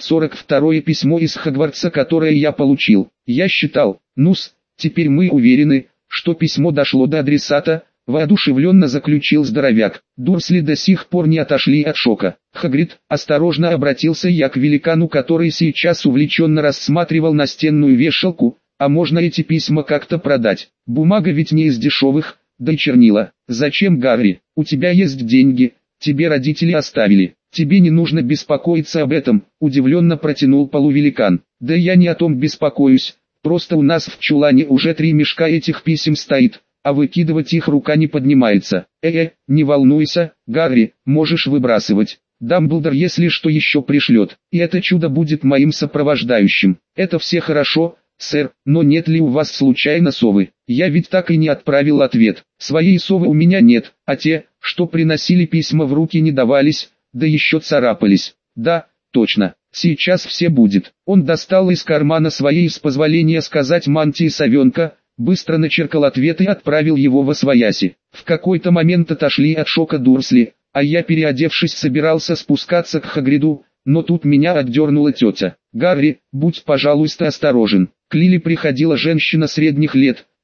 542-е письмо из Хогвартса, которое я получил. Я считал, теперь мы уверены, что письмо дошло до адресата. Воодушевленно заключил здоровяк. Дурсли до сих пор не отошли от шока. «Хагрид», осторожно обратился я к великану, который сейчас увлеченно рассматривал настенную вешалку, «а можно эти письма как-то продать? Бумага ведь не из дешевых, да и чернила». «Зачем, Гарри? У тебя есть деньги, тебе родители оставили, тебе не нужно беспокоиться об этом», удивленно протянул полувеликан. «Да я не о том беспокоюсь, просто у нас в чулане уже 3 мешка этих писем стоит, а выкидывать их рука не поднимается». Не волнуйся, Гарри, можешь выбрасывать. Дамблдор, если что, еще пришлет, и это чудо будет моим сопровождающим. Это все хорошо, сэр, но нет ли у вас случайно совы? Я ведь так и не отправил ответ. Своей совы у меня нет, а те, что приносили письма в руки, не давались, да еще царапались. Да, точно, сейчас все будет. Он достал из кармана своей, с позволения сказать, мантии совенка, быстро начеркал ответ и отправил его восвояси. В какой-то момент отошли от шока Дурсли, а я, переодевшись, собирался спускаться к Хагриду, но тут меня отдернула тетя. «Гарри, будь, пожалуйста, осторожен». К Лили приходила женщина средних лет,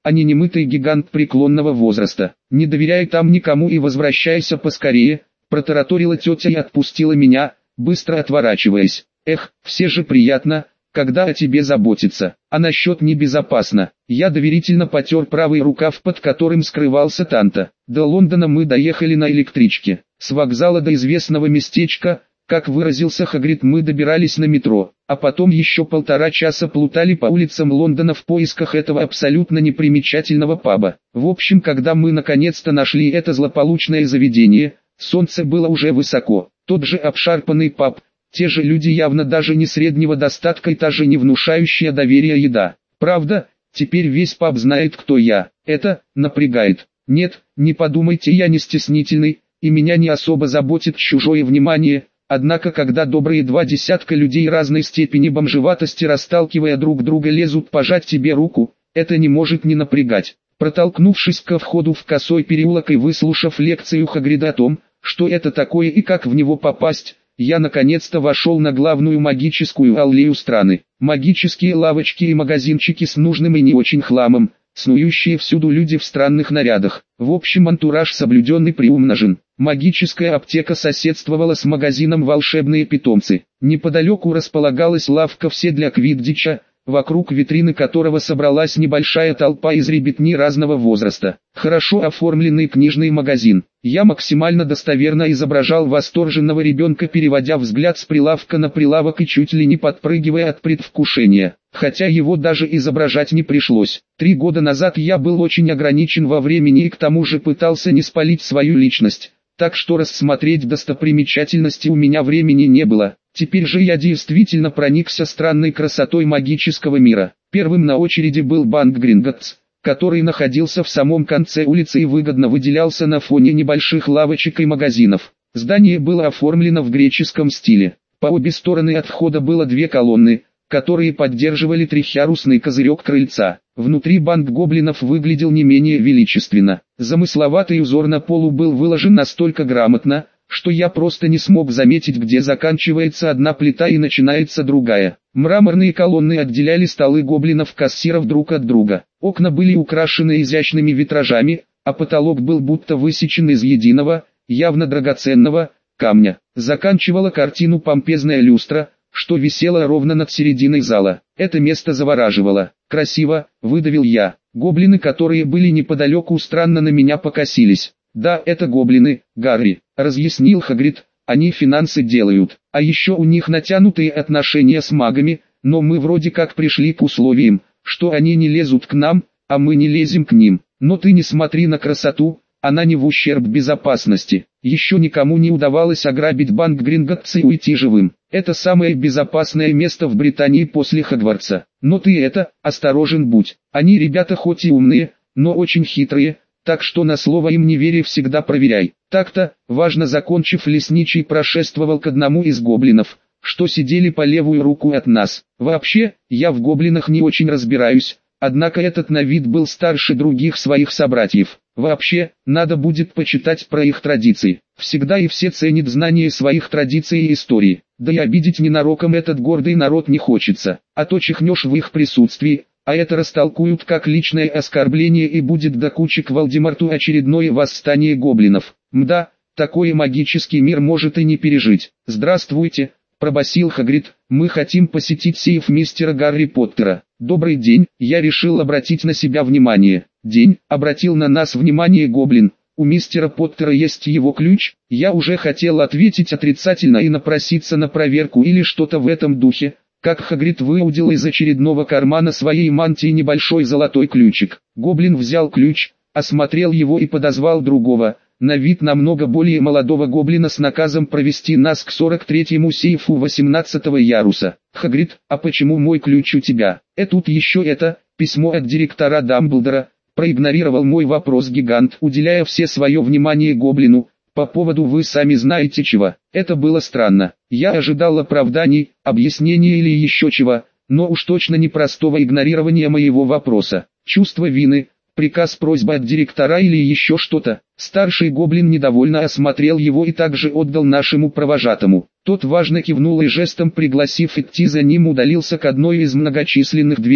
а не немытый гигант преклонного возраста. Не доверяй там никому и возвращайся поскорее, протараторила тетя и отпустила меня, быстро отворачиваясь. Эх, все же приятно, когда о тебе заботятся. А насчет небезопасно. Я доверительно потер правый рукав, под которым скрывался Танта. До Лондона мы доехали на электричке. С вокзала до известного местечка, как выразился Хагрид, мы добирались на метро, а потом еще 1,5 часа плутали по улицам Лондона в поисках этого абсолютно непримечательного паба. В общем, когда мы наконец-то нашли это злополучное заведение, солнце было уже высоко. Тот же обшарпанный паб, те же люди, явно даже не среднего достатка, и та же не внушающая доверия еда. Правда, теперь весь паб знает, кто я. Это напрягает. Нет, не подумайте, я не стеснительный, и меня не особо заботит чужое внимание. Однако, когда добрые 2 десятка людей разной степени бомжеватости, расталкивая друг друга, лезут пожать тебе руку, это не может не напрягать. Протолкнувшись ко входу в косой переулок и выслушав лекцию Хагрида о том, что это такое и как в него попасть, я наконец-то вошел на главную магическую аллею страны. Магические лавочки и магазинчики с нужным и не очень хламом, снующие всюду люди в странных нарядах. В общем, антураж соблюден и приумножен. Магическая аптека соседствовала с магазином «Волшебные питомцы». Неподалеку располагалась лавка «Все для квиддича», вокруг витрины которого собралась небольшая толпа из ребятни разного возраста. Хорошо оформленный книжный магазин. Я максимально достоверно изображал восторженного ребенка, переводя взгляд с прилавка на прилавок и чуть ли не подпрыгивая от предвкушения. Хотя его даже изображать не пришлось. 3 года назад я был очень ограничен во времени и к тому же пытался не спалить свою личность. Так что рассмотреть достопримечательности у меня времени не было. Теперь же я действительно проникся странной красотой магического мира. Первым на очереди был банк Гринготтс, который находился в самом конце улицы и выгодно выделялся на фоне небольших лавочек и магазинов. Здание было оформлено в греческом стиле. По обе стороны от входа было 2 колонны, которые поддерживали трехъярусный козырек крыльца. Внутри банк гоблинов выглядел не менее величественно. Замысловатый узор на полу был выложен настолько грамотно, что я просто не смог заметить, где заканчивается одна плита и начинается другая. Мраморные колонны отделяли столы гоблинов-кассиров друг от друга. Окна были украшены изящными витражами, а потолок был будто высечен из единого, явно драгоценного, камня. Заканчивала картину помпезная люстра, что висела ровно над серединой зала. Это место завораживало. «Красиво», — выдавил я. Гоблины, которые были неподалеку, странно на меня покосились. «Да, это гоблины, Гарри», — разъяснил Хагрид, — «они финансы делают, а еще у них натянутые отношения с магами, но мы вроде как пришли к условиям, что они не лезут к нам, а мы не лезем к ним. Но ты не смотри на красоту, она не в ущерб безопасности. Еще никому не удавалось ограбить банк Гринготтса и уйти живым. Это самое безопасное место в Британии после Хогвартса. Но ты осторожен будь. Они ребята хоть и умные, но очень хитрые, так что на слово им не вери, всегда проверяй». Так-то, важно закончив, лесничий прошествовал к одному из гоблинов, что сидели по левую руку от нас. Вообще, я в гоблинах не очень разбираюсь, однако этот на вид был старше других своих собратьев. Вообще, надо будет почитать про их традиции. Всегда и все ценят знание своих традиций и истории. Да и обидеть ненароком этот гордый народ не хочется, а то чихнешь в их присутствии, а это растолкуют как личное оскорбление и будет до кучи к Волдеморту очередное восстание гоблинов. Мда, такой магический мир может и не пережить. «Здравствуйте», — пробасил Хагрид, — «мы хотим посетить сейф мистера Гарри Поттера». «Добрый день», — я решил обратить на себя внимание. «День», — обратил на нас внимание гоблин. «У мистера Поттера есть его ключ?» Я уже хотел ответить отрицательно и напроситься на проверку или что-то в этом духе, как Хагрид выудил из очередного кармана своей мантии небольшой золотой ключик. Гоблин взял ключ, осмотрел его и подозвал другого, на вид намного более молодого гоблина, с наказом провести нас к 43-му сейфу 18-го яруса. «Хагрид, а почему мой ключ у тебя?» Тут еще письмо от директора Дамблдора», проигнорировал мой вопрос гигант, уделяя все свое внимание гоблину. «По поводу вы сами знаете чего». Это было странно. Я ожидал оправданий, объяснений или еще чего, но уж точно не простого игнорирования моего вопроса. Чувство вины, приказ, просьба от директора или еще что-то. Старший гоблин недовольно осмотрел его и также отдал нашему провожатому. Тот важно кивнул и жестом пригласив идти за ним удалился к одной из многочисленных дверей.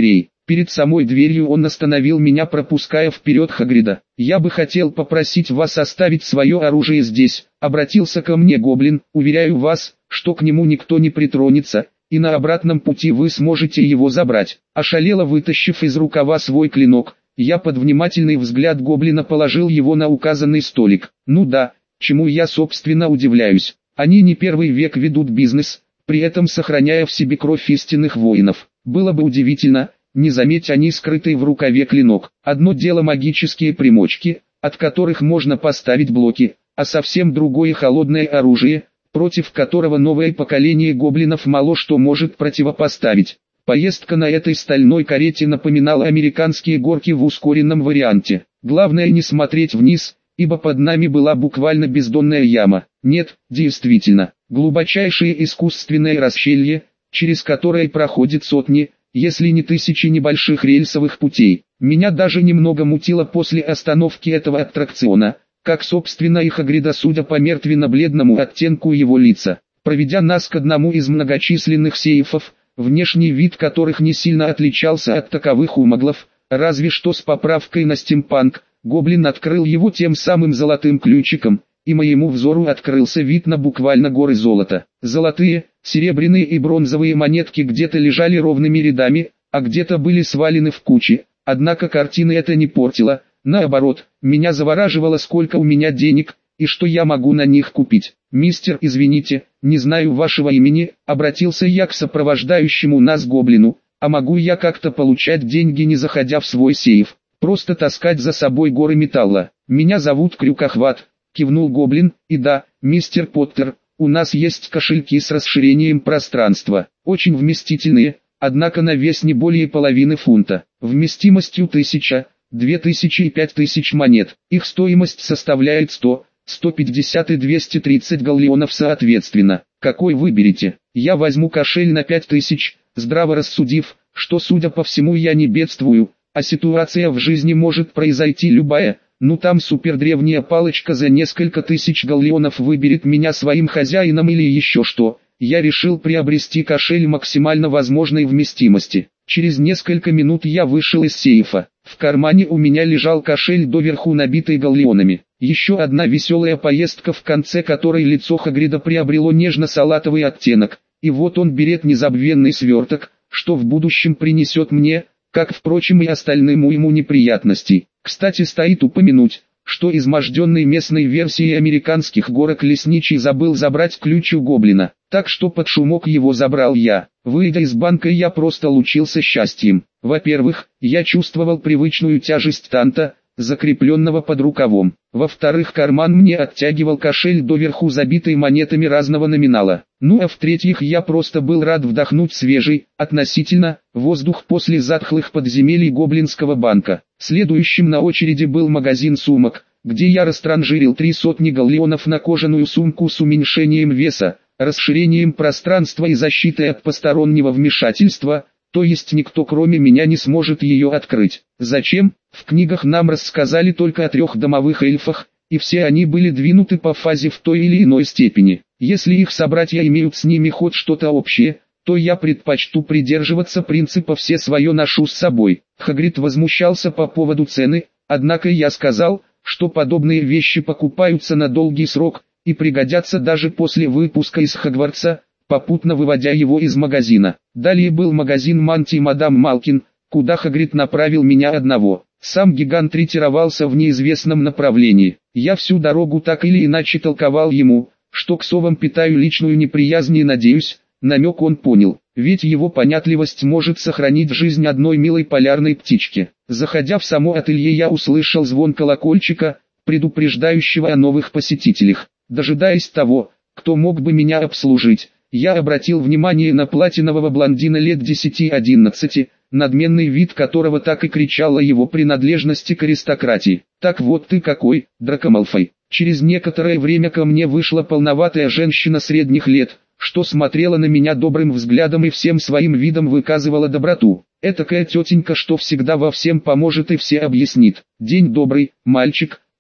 Перед самой дверью он остановил меня, пропуская вперед Хагрида. «Я бы хотел попросить вас оставить свое оружие здесь», — обратился ко мне гоблин. «Уверяю вас, что к нему никто не притронется, и на обратном пути вы сможете его забрать». Ошалело вытащив из рукава свой клинок, я под внимательный взгляд гоблина положил его на указанный столик. Ну да, чему я собственно удивляюсь. Они не первый век ведут бизнес, при этом сохраняя в себе кровь истинных воинов. Было бы удивительно, не заметь они скрытый в рукаве клинок. Одно дело магические примочки, от которых можно поставить блоки, а совсем другое холодное оружие, против которого новое поколение гоблинов мало что может противопоставить. Поездка на этой стальной карете напоминала американские горки в ускоренном варианте. Главное не смотреть вниз, ибо под нами была буквально бездонная яма. Нет, действительно, глубочайшее искусственное расщелье, через которое проходят сотни, если не тысячи небольших рельсовых путей. Меня даже немного мутило после остановки этого аттракциона, как собственно и Хагрида, судя по мертвенно-бледному оттенку его лица. Проведя нас к одному из многочисленных сейфов, внешний вид которых не сильно отличался от таковых у маглов, разве что с поправкой на стимпанк, гоблин открыл его тем самым золотым ключиком, и моему взору открылся вид на буквально горы золота. Золотые, серебряные и бронзовые монетки где-то лежали ровными рядами, а где-то были свалены в кучи, однако картины это не портило, наоборот, меня завораживало, сколько у меня денег, и что я могу на них купить. «Мистер, извините, не знаю вашего имени», — обратился я к сопровождающему нас гоблину, «а могу я как-то получать деньги, не заходя в свой сейф, просто таскать за собой горы металла?» «Меня зовут Крюкохват», — кивнул гоблин, «и да, мистер Поттер, у нас есть кошельки с расширением пространства, очень вместительные, однако на вес не более половины фунта, вместимостью 1000, 2000 и 5000 монет, их стоимость составляет 100, 150 и 230 галлеонов соответственно. Какой выберете? Я возьму кошель на 5000, здраво рассудив, что судя по всему я не бедствую, а ситуация в жизни может произойти любая. Ну там супердревняя палочка за несколько тысяч галлеонов выберет меня своим хозяином или еще что. Я решил приобрести кошель максимально возможной вместимости. Через несколько минут я вышел из сейфа. В кармане у меня лежал кошель, доверху набитый галлеонами. Еще одна веселая поездка, в конце которой лицо Хагрида приобрело нежно-салатовый оттенок. И вот он берет незабвенный сверток, что в будущем принесет мне, как впрочем и остальным ему, неприятностей. Кстати, стоит упомянуть, что изможденной местной версией американских горок лесничий забыл забрать ключ у гоблина, так что под шумок его забрал я. Выйдя из банка, я просто лучился счастьем. Во-первых, я чувствовал привычную тяжесть танта, закрепленного под рукавом. Во-вторых, карман мне оттягивал кошель, доверху забитый монетами разного номинала. Ну а в-третьих, я просто был рад вдохнуть свежий, относительно, воздух после затхлых подземелий гоблинского банка. Следующим на очереди был магазин сумок, где я растранжирил 300 галлеонов на кожаную сумку с уменьшением веса, расширением пространства и защитой от постороннего вмешательства, то есть никто кроме меня не сможет ее открыть. Зачем? В книгах нам рассказали только о 3 домовых эльфах, и все они были двинуты по фазе в той или иной степени. Если их собратья имеют с ними хоть что-то общее, то я предпочту придерживаться принципа «все свое ношу с собой». Хагрид возмущался по поводу цены, однако я сказал, что подобные вещи покупаются на долгий срок, и пригодятся даже после выпуска из Хогвартса, попутно выводя его из магазина. Далее был магазин мантий мадам Малкин, куда Хагрид направил меня одного. Сам гигант ретировался в неизвестном направлении. Я всю дорогу так или иначе толковал ему, что к совам питаю личную неприязнь и надеюсь, намек он понял, ведь его понятливость может сохранить жизнь одной милой полярной птичке. Заходя в само ателье, я услышал звон колокольчика, предупреждающего о новых посетителях. Дожидаясь того, кто мог бы меня обслужить, я обратил внимание на платинового блондина лет 10-11, надменный вид которого так и кричал о его принадлежности к аристократии. «Так вот ты какой, Драко Малфой!» Через некоторое время ко мне вышла полноватая женщина средних лет, что смотрела на меня добрым взглядом и всем своим видом выказывала доброту. Этакая тетенька, что всегда во всем поможет и все объяснит. «День добрый, мальчик,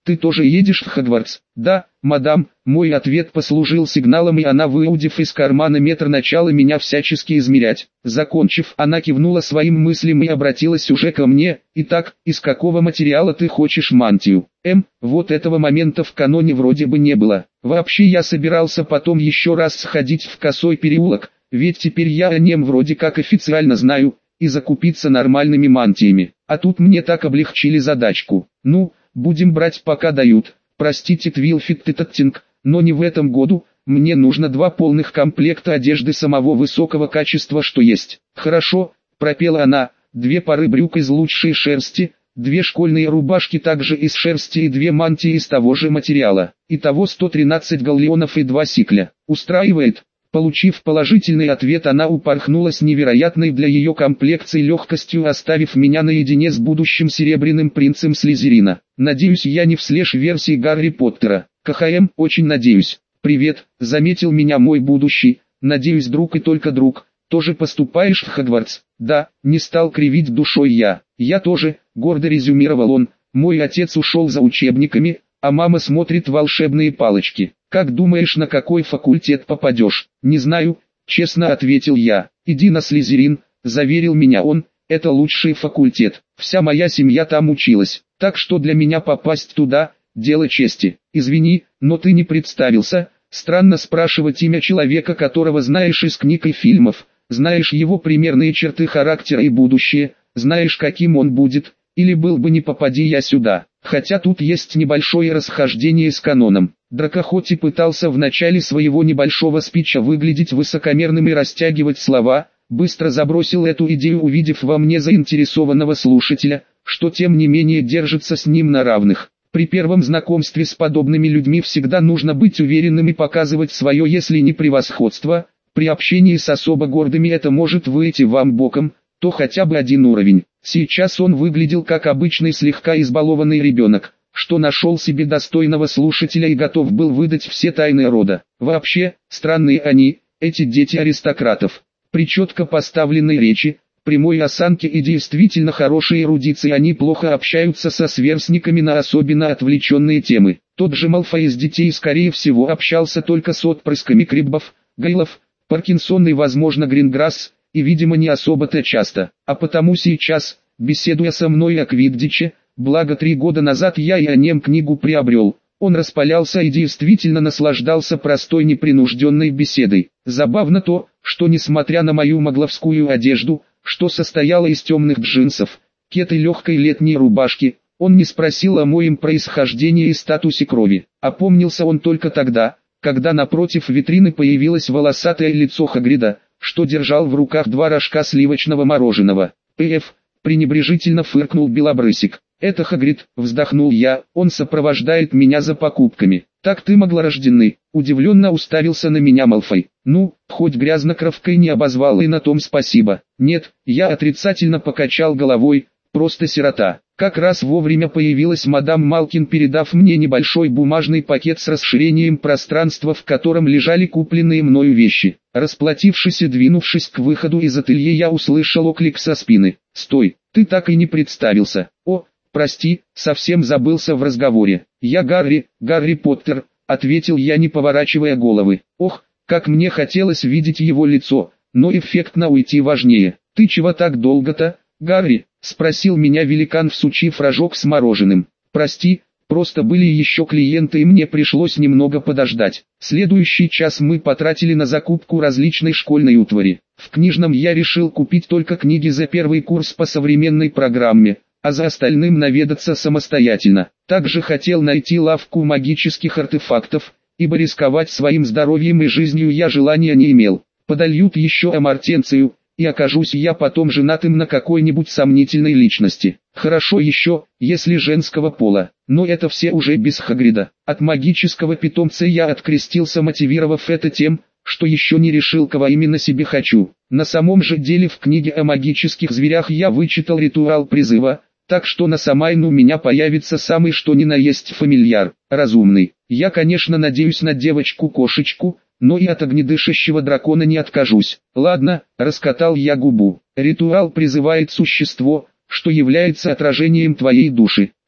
ты тоже едешь в Хогвартс? Да, мадам, мой ответ послужил сигналом, и она, выудив из кармана метр, начала меня всячески измерять. Закончив, она кивнула своим мыслям и обратилась уже ко мне. Итак, из какого материала ты хочешь мантию? Вот этого момента в каноне вроде бы не было. Вообще я собирался потом еще раз сходить в Косой переулок, ведь теперь я о нем вроде как официально знаю, и закупиться нормальными мантиями. А тут мне так облегчили задачку. Ну, будем брать пока дают. Простите, Твилфит Титаттинг, но не в этом году. Мне нужно 2 полных комплекта одежды самого высокого качества, что есть. Хорошо, пропела она, 2 пары брюк из лучшей шерсти, 2 школьные рубашки также из шерсти и 2 мантии из того же материала. Итого 113 галлеонов и 2 сикля. Устраивает? Получив положительный ответ, она упорхнула с невероятной для ее комплекции легкостью, оставив меня наедине с будущим серебряным принцем Слизерина. Надеюсь, я не в слэш-версии Гарри Поттера. КХМ, очень надеюсь. Привет, заметил меня мой будущий, надеюсь, друг и только друг. Тоже поступаешь в Хогвартс? Да, не стал кривить душой я. Я тоже, гордо резюмировал он. Мой отец ушел за учебниками, а мама смотрит волшебные палочки. Как думаешь, на какой факультет попадешь? Не знаю, честно ответил я. Иди на Слизерин, заверил меня он, это лучший факультет. Вся моя семья там училась, так что для меня попасть туда – дело чести. Извини, но ты не представился. Странно спрашивать имя человека, которого знаешь из книг и фильмов, знаешь его примерные черты характера и будущее, знаешь, каким он будет, или был бы, не попади я сюда. Хотя тут есть небольшое расхождение с каноном. Драко хоть и пытался в начале своего небольшого спича выглядеть высокомерным и растягивать слова, быстро забросил эту идею, увидев во мне заинтересованного слушателя, что тем не менее держится с ним на равных. При первом знакомстве с подобными людьми всегда нужно быть уверенным и показывать свое, если не превосходство. При общении с особо гордыми это может выйти вам боком, то хотя бы один уровень. Сейчас он выглядел как обычный слегка избалованный ребенок, что нашел себе достойного слушателя и готов был выдать все тайны рода. Вообще, странные они, эти дети аристократов. При четко поставленной речи, прямой осанке и действительно хорошей эрудиции они плохо общаются со сверстниками на особенно отвлеченные темы. Тот же Малфой из детей скорее всего общался только с отпрысками Криббов, Гейлов, Паркинсон и возможно Гринграсс, и видимо не особо-то часто. А потому сейчас, беседуя со мной о Квиддиче, благо 3 года назад я и о нем книгу приобрел, он распалялся и действительно наслаждался простой непринужденной беседой. Забавно то, что несмотря на мою магловскую одежду, что состояла из темных джинсов, кет и легкой летней рубашки, он не спросил о моем происхождении и статусе крови. Опомнился он только тогда, когда напротив витрины появилось волосатое лицо Хагрида, что держал в руках 2 рожка сливочного мороженого. «П.Ф.» — пренебрежительно фыркнул Белобрысик. «Это Хагрид», — вздохнул я, — «он сопровождает меня за покупками». «Так ты маглорожденный», — удивленно уставился на меня Малфой. «Ну, хоть грязнокровкой не обозвал, и на том спасибо». «Нет», — я отрицательно покачал головой, — «просто сирота». Как раз вовремя появилась мадам Малкин, передав мне небольшой бумажный пакет с расширением пространства, в котором лежали купленные мною вещи. Расплатившись и двинувшись к выходу из ателье, я услышал оклик со спины. «Стой, ты так и не представился». «О, прости, совсем забылся в разговоре. Я Гарри Поттер», — ответил я, не поворачивая головы. Ох, как мне хотелось видеть его лицо, но эффектно уйти важнее. «Ты чего так долго-то, Гарри?» — спросил меня великан, всучив рожок с мороженым. «Прости, просто были еще клиенты и мне пришлось немного подождать». Следующий час мы потратили на закупку различной школьной утвари. В книжном я решил купить только книги за первый курс по современной программе, а за остальным наведаться самостоятельно. Также хотел найти лавку магических артефактов, ибо рисковать своим здоровьем и жизнью я желания не имел. Подольют еще амортенцию, и окажусь я потом женатым на какой-нибудь сомнительной личности. Хорошо еще, если женского пола, но это все уже без Хагрида. От магического питомца я открестился, мотивировав это тем, что еще не решил, кого именно себе хочу. На самом же деле в книге о магических зверях я вычитал ритуал призыва, так что на Самайну у меня появится самый что ни на есть фамильяр, разумный. Я, конечно, надеюсь на девочку-кошечку, но и от огнедышащего дракона не откажусь. Ладно, раскатал я губу. Ритуал призывает существо, что является отражением твоей души.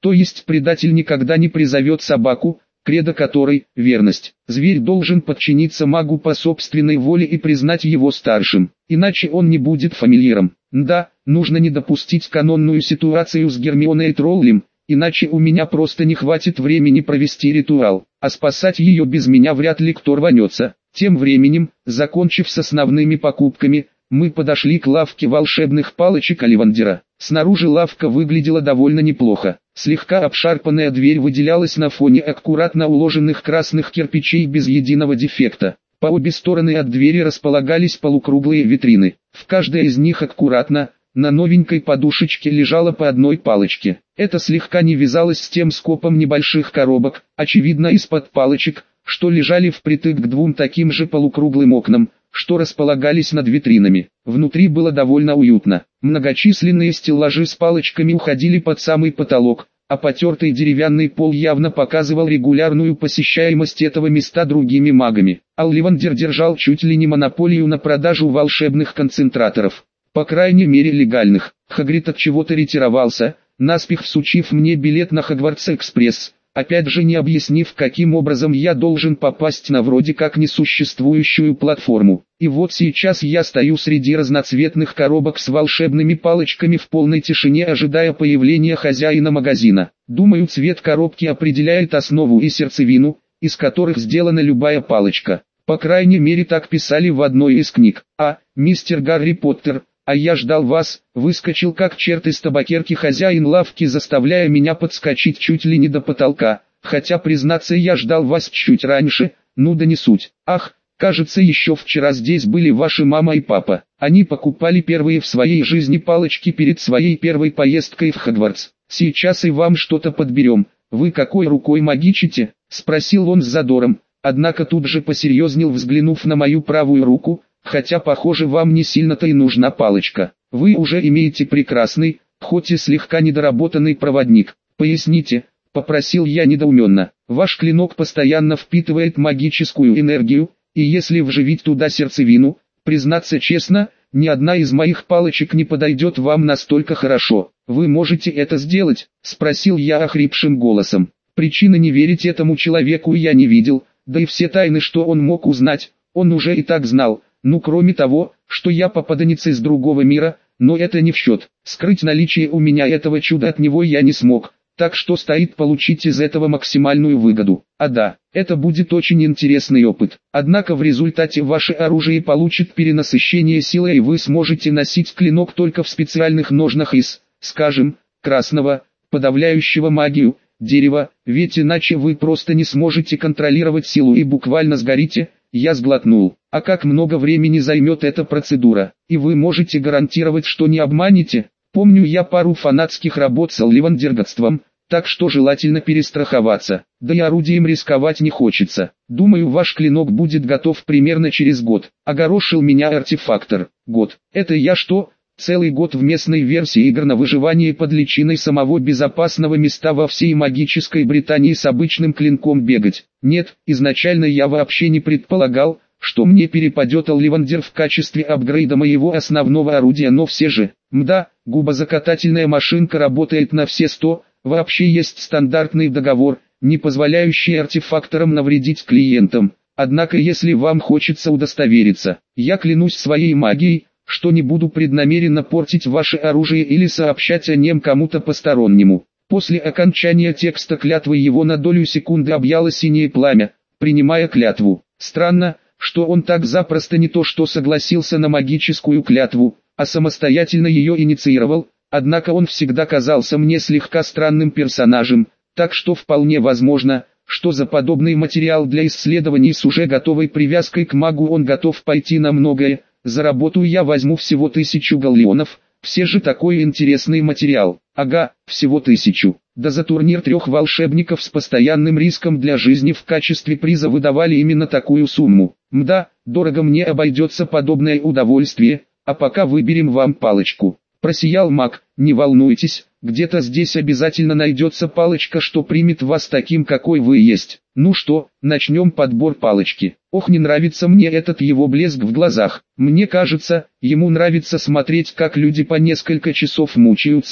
То есть предатель никогда не призовет собаку, кредо которой – верность. Зверь должен подчиниться магу по собственной воле и признать его старшим, иначе он не будет фамильяром. Да, нужно не допустить канонную ситуацию с Гермионой Троллем, иначе у меня просто не хватит времени провести ритуал, а спасать ее без меня вряд ли кто рванется. Тем временем, закончив с основными покупками, мы подошли к лавке волшебных палочек Оливандера. Снаружи лавка выглядела довольно неплохо. Слегка обшарпанная дверь выделялась на фоне аккуратно уложенных красных кирпичей без единого дефекта. По обе стороны от двери располагались полукруглые витрины. В каждой из них аккуратно, на новенькой подушечке лежала по одной палочке. Это слегка не вязалось с тем скопом небольших коробок, очевидно из-под палочек, что лежали впритык к двум таким же полукруглым окнам, что располагались над витринами. Внутри было довольно уютно. Многочисленные стеллажи с палочками уходили под самый потолок, а потертый деревянный пол явно показывал регулярную посещаемость этого места другими магами. Олливандер держал чуть ли не монополию на продажу волшебных концентраторов. По крайней мере легальных. Хагрид от чего-то ретировался, наспех всучив мне билет на Хогвартс-экспресс. Опять же не объяснив, каким образом я должен попасть на вроде как несуществующую платформу. И вот сейчас я стою среди разноцветных коробок с волшебными палочками в полной тишине, ожидая появления хозяина магазина. Думаю, цвет коробки определяет основу и сердцевину, из которых сделана любая палочка. По крайней мере так писали в одной из книг. Мистер Гарри Поттер, а я ждал вас, выскочил как черт из табакерки хозяин лавки, заставляя меня подскочить чуть ли не до потолка, хотя, признаться, я ждал вас чуть раньше, ну да не суть. Ах, кажется, еще вчера здесь были ваши мама и папа, они покупали первые в своей жизни палочки перед своей первой поездкой в Хогвартс. Сейчас и вам что-то подберем, вы какой рукой магичите? Спросил он с задором, однако тут же посерьезнел, взглянув на мою правую руку. Хотя, похоже, вам не сильно-то и нужна палочка. Вы уже имеете прекрасный, хоть и слегка недоработанный проводник. Поясните, попросил я недоуменно. Ваш клинок постоянно впитывает магическую энергию, и если вживить туда сердцевину, признаться честно, ни одна из моих палочек не подойдет вам настолько хорошо. Вы можете это сделать? Спросил я охрипшим голосом. Причины не верить этому человеку я не видел, да и все тайны, что он мог узнать, он уже и так знал. Ну, кроме того, что я попаданец из другого мира, но это не в счет. Скрыть наличие у меня этого чуда от него я не смог, так что стоит получить из этого максимальную выгоду. А да, это будет очень интересный опыт. Однако в результате ваше оружие получит перенасыщение силы, и вы сможете носить клинок только в специальных ножнах из, скажем, красного, подавляющего магию, дерева, ведь иначе вы просто не сможете контролировать силу и буквально сгорите. Я сглотнул. А как много времени займет эта процедура? И вы можете гарантировать, что не обманете? Помню я пару фанатских работ с Олливандерготством, так что желательно перестраховаться. Да и орудием рисковать не хочется. Думаю, ваш клинок будет готов примерно через год. Огорошил меня артефактор. Год. Это я что? Целый год в местной версии игр на выживание под личиной самого безопасного места во всей магической Британии с обычным клинком бегать? Нет, изначально я вообще не предполагал, что мне перепадет Олливандер в качестве апгрейда моего основного орудия, но все же, губозакатательная машинка работает на все 100, вообще есть стандартный договор, не позволяющий артефакторам навредить клиентам. Однако если вам хочется удостовериться, я клянусь своей магией, что не буду преднамеренно портить ваше оружие или сообщать о нем кому-то постороннему. После окончания текста клятвы его на долю секунды объяло синее пламя, принимая клятву. Странно, что он так запросто не то что согласился на магическую клятву, а самостоятельно ее инициировал, однако он всегда казался мне слегка странным персонажем, так что вполне возможно, что за подобный материал для исследований с уже готовой привязкой к магу он готов пойти на многое. За работу я возьму всего 1000 галлеонов, все же такой интересный материал. Ага, всего 1000. Да за турнир 3 волшебников с постоянным риском для жизни в качестве приза выдавали именно такую сумму. Мда, дорого мне обойдется подобное удовольствие, а пока выберем вам палочку. Просиял маг, не волнуйтесь, где-то здесь обязательно найдется палочка, что примет вас таким, какой вы есть. Ну что, начнем подбор палочки. Ох, не нравится мне этот его блеск в глазах. Мне кажется, ему нравится смотреть, как люди по несколько часов мучаются,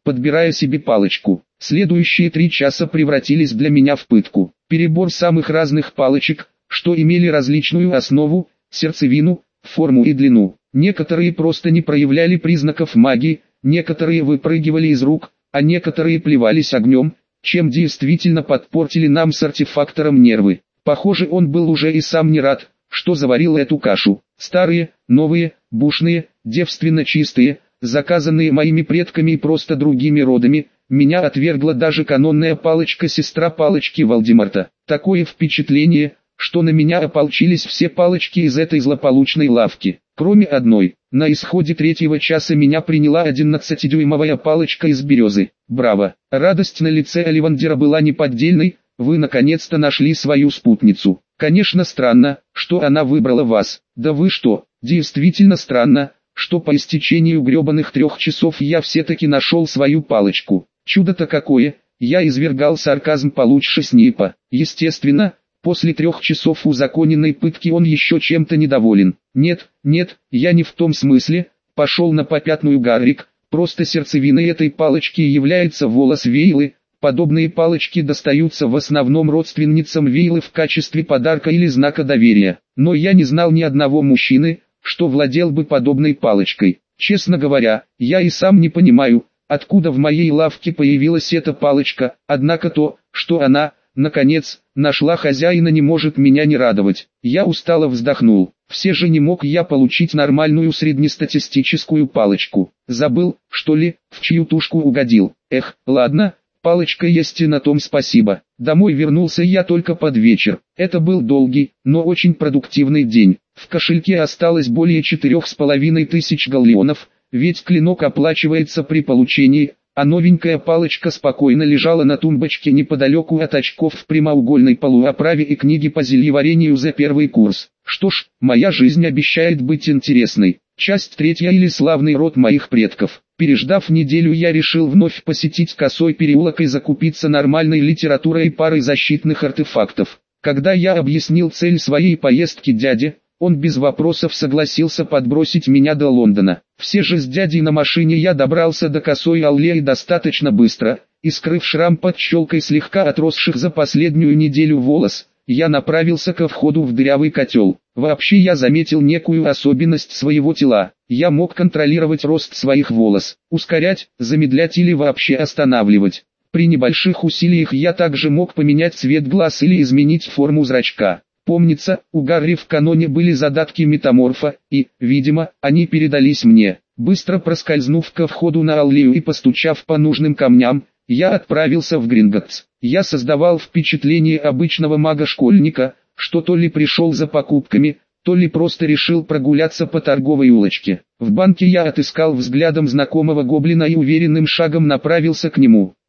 подбирая себе палочку. Следующие 3 часа превратились для меня в пытку. Перебор самых разных палочек, что имели различную основу, сердцевину, форму и длину. Некоторые просто не проявляли признаков магии, некоторые выпрыгивали из рук, а некоторые плевались огнем, чем действительно подпортили нам с артефактором нервы. Похоже, он был уже и сам не рад, что заварил эту кашу. Старые, новые, бушные, девственно чистые, заказанные моими предками и просто другими родами, меня отвергла даже канонная палочка-сестра палочки Вальдемарта. Такое впечатление, что на меня ополчились все палочки из этой злополучной лавки, кроме одной. На исходе 3-го часа меня приняла 11-дюймовая палочка из березы. Браво! Радость на лице Оливандера была неподдельной, вы наконец-то нашли свою спутницу. Конечно, странно, что она выбрала вас. Да вы что, действительно странно, что по истечению гребаных 3 часов я все-таки нашел свою палочку. Чудо-то какое, я извергал сарказм получше Снейпа. Естественно, после 3 часов узаконенной пытки он еще чем-то недоволен. Нет, я не в том смысле, пошел на попятную Гаррик, просто сердцевиной этой палочки является волос Вейлы. Подобные палочки достаются в основном родственницам Вейлы в качестве подарка или знака доверия. Но я не знал ни одного мужчины, что владел бы подобной палочкой. Честно говоря, я и сам не понимаю, откуда в моей лавке появилась эта палочка, однако то, что она, наконец, нашла хозяина, не может меня не радовать. Я устало вздохнул. Все же не мог я получить нормальную среднестатистическую палочку. Забыл, что ли, в чью тушку угодил. Эх, ладно. Палочка есть и на том спасибо. Домой вернулся я только под вечер. Это был долгий, но очень продуктивный день. В кошельке осталось более 4500 галлеонов, ведь клинок оплачивается при получении, а новенькая палочка спокойно лежала на тумбочке неподалеку от очков в прямоугольной полуоправе и книги по зельеварению за 1-й курс. Что ж, моя жизнь обещает быть интересной. Часть 3 или славный род моих предков. Переждав неделю, я решил вновь посетить Косой переулок и закупиться нормальной литературой и парой защитных артефактов. Когда я объяснил цель своей поездки дяде, он без вопросов согласился подбросить меня до Лондона. Все же с дядей на машине я добрался до Косой аллеи достаточно быстро, и скрыв шрам под щелкой слегка отросших за последнюю неделю волос, я направился ко входу в дырявый котел. Вообще я заметил некую особенность своего тела. Я мог контролировать рост своих волос, ускорять, замедлять или вообще останавливать. При небольших усилиях я также мог поменять цвет глаз или изменить форму зрачка. Помнится, у Гарри в каноне были задатки метаморфа, и, видимо, они передались мне. Быстро проскользнув ко входу на аллею и постучав по нужным камням, я отправился в Гринготтс. Я создавал впечатление обычного мага-школьника, что то ли пришел за покупками, то ли просто решил прогуляться по торговой улочке. В банке я отыскал взглядом знакомого гоблина и уверенным шагом направился к нему.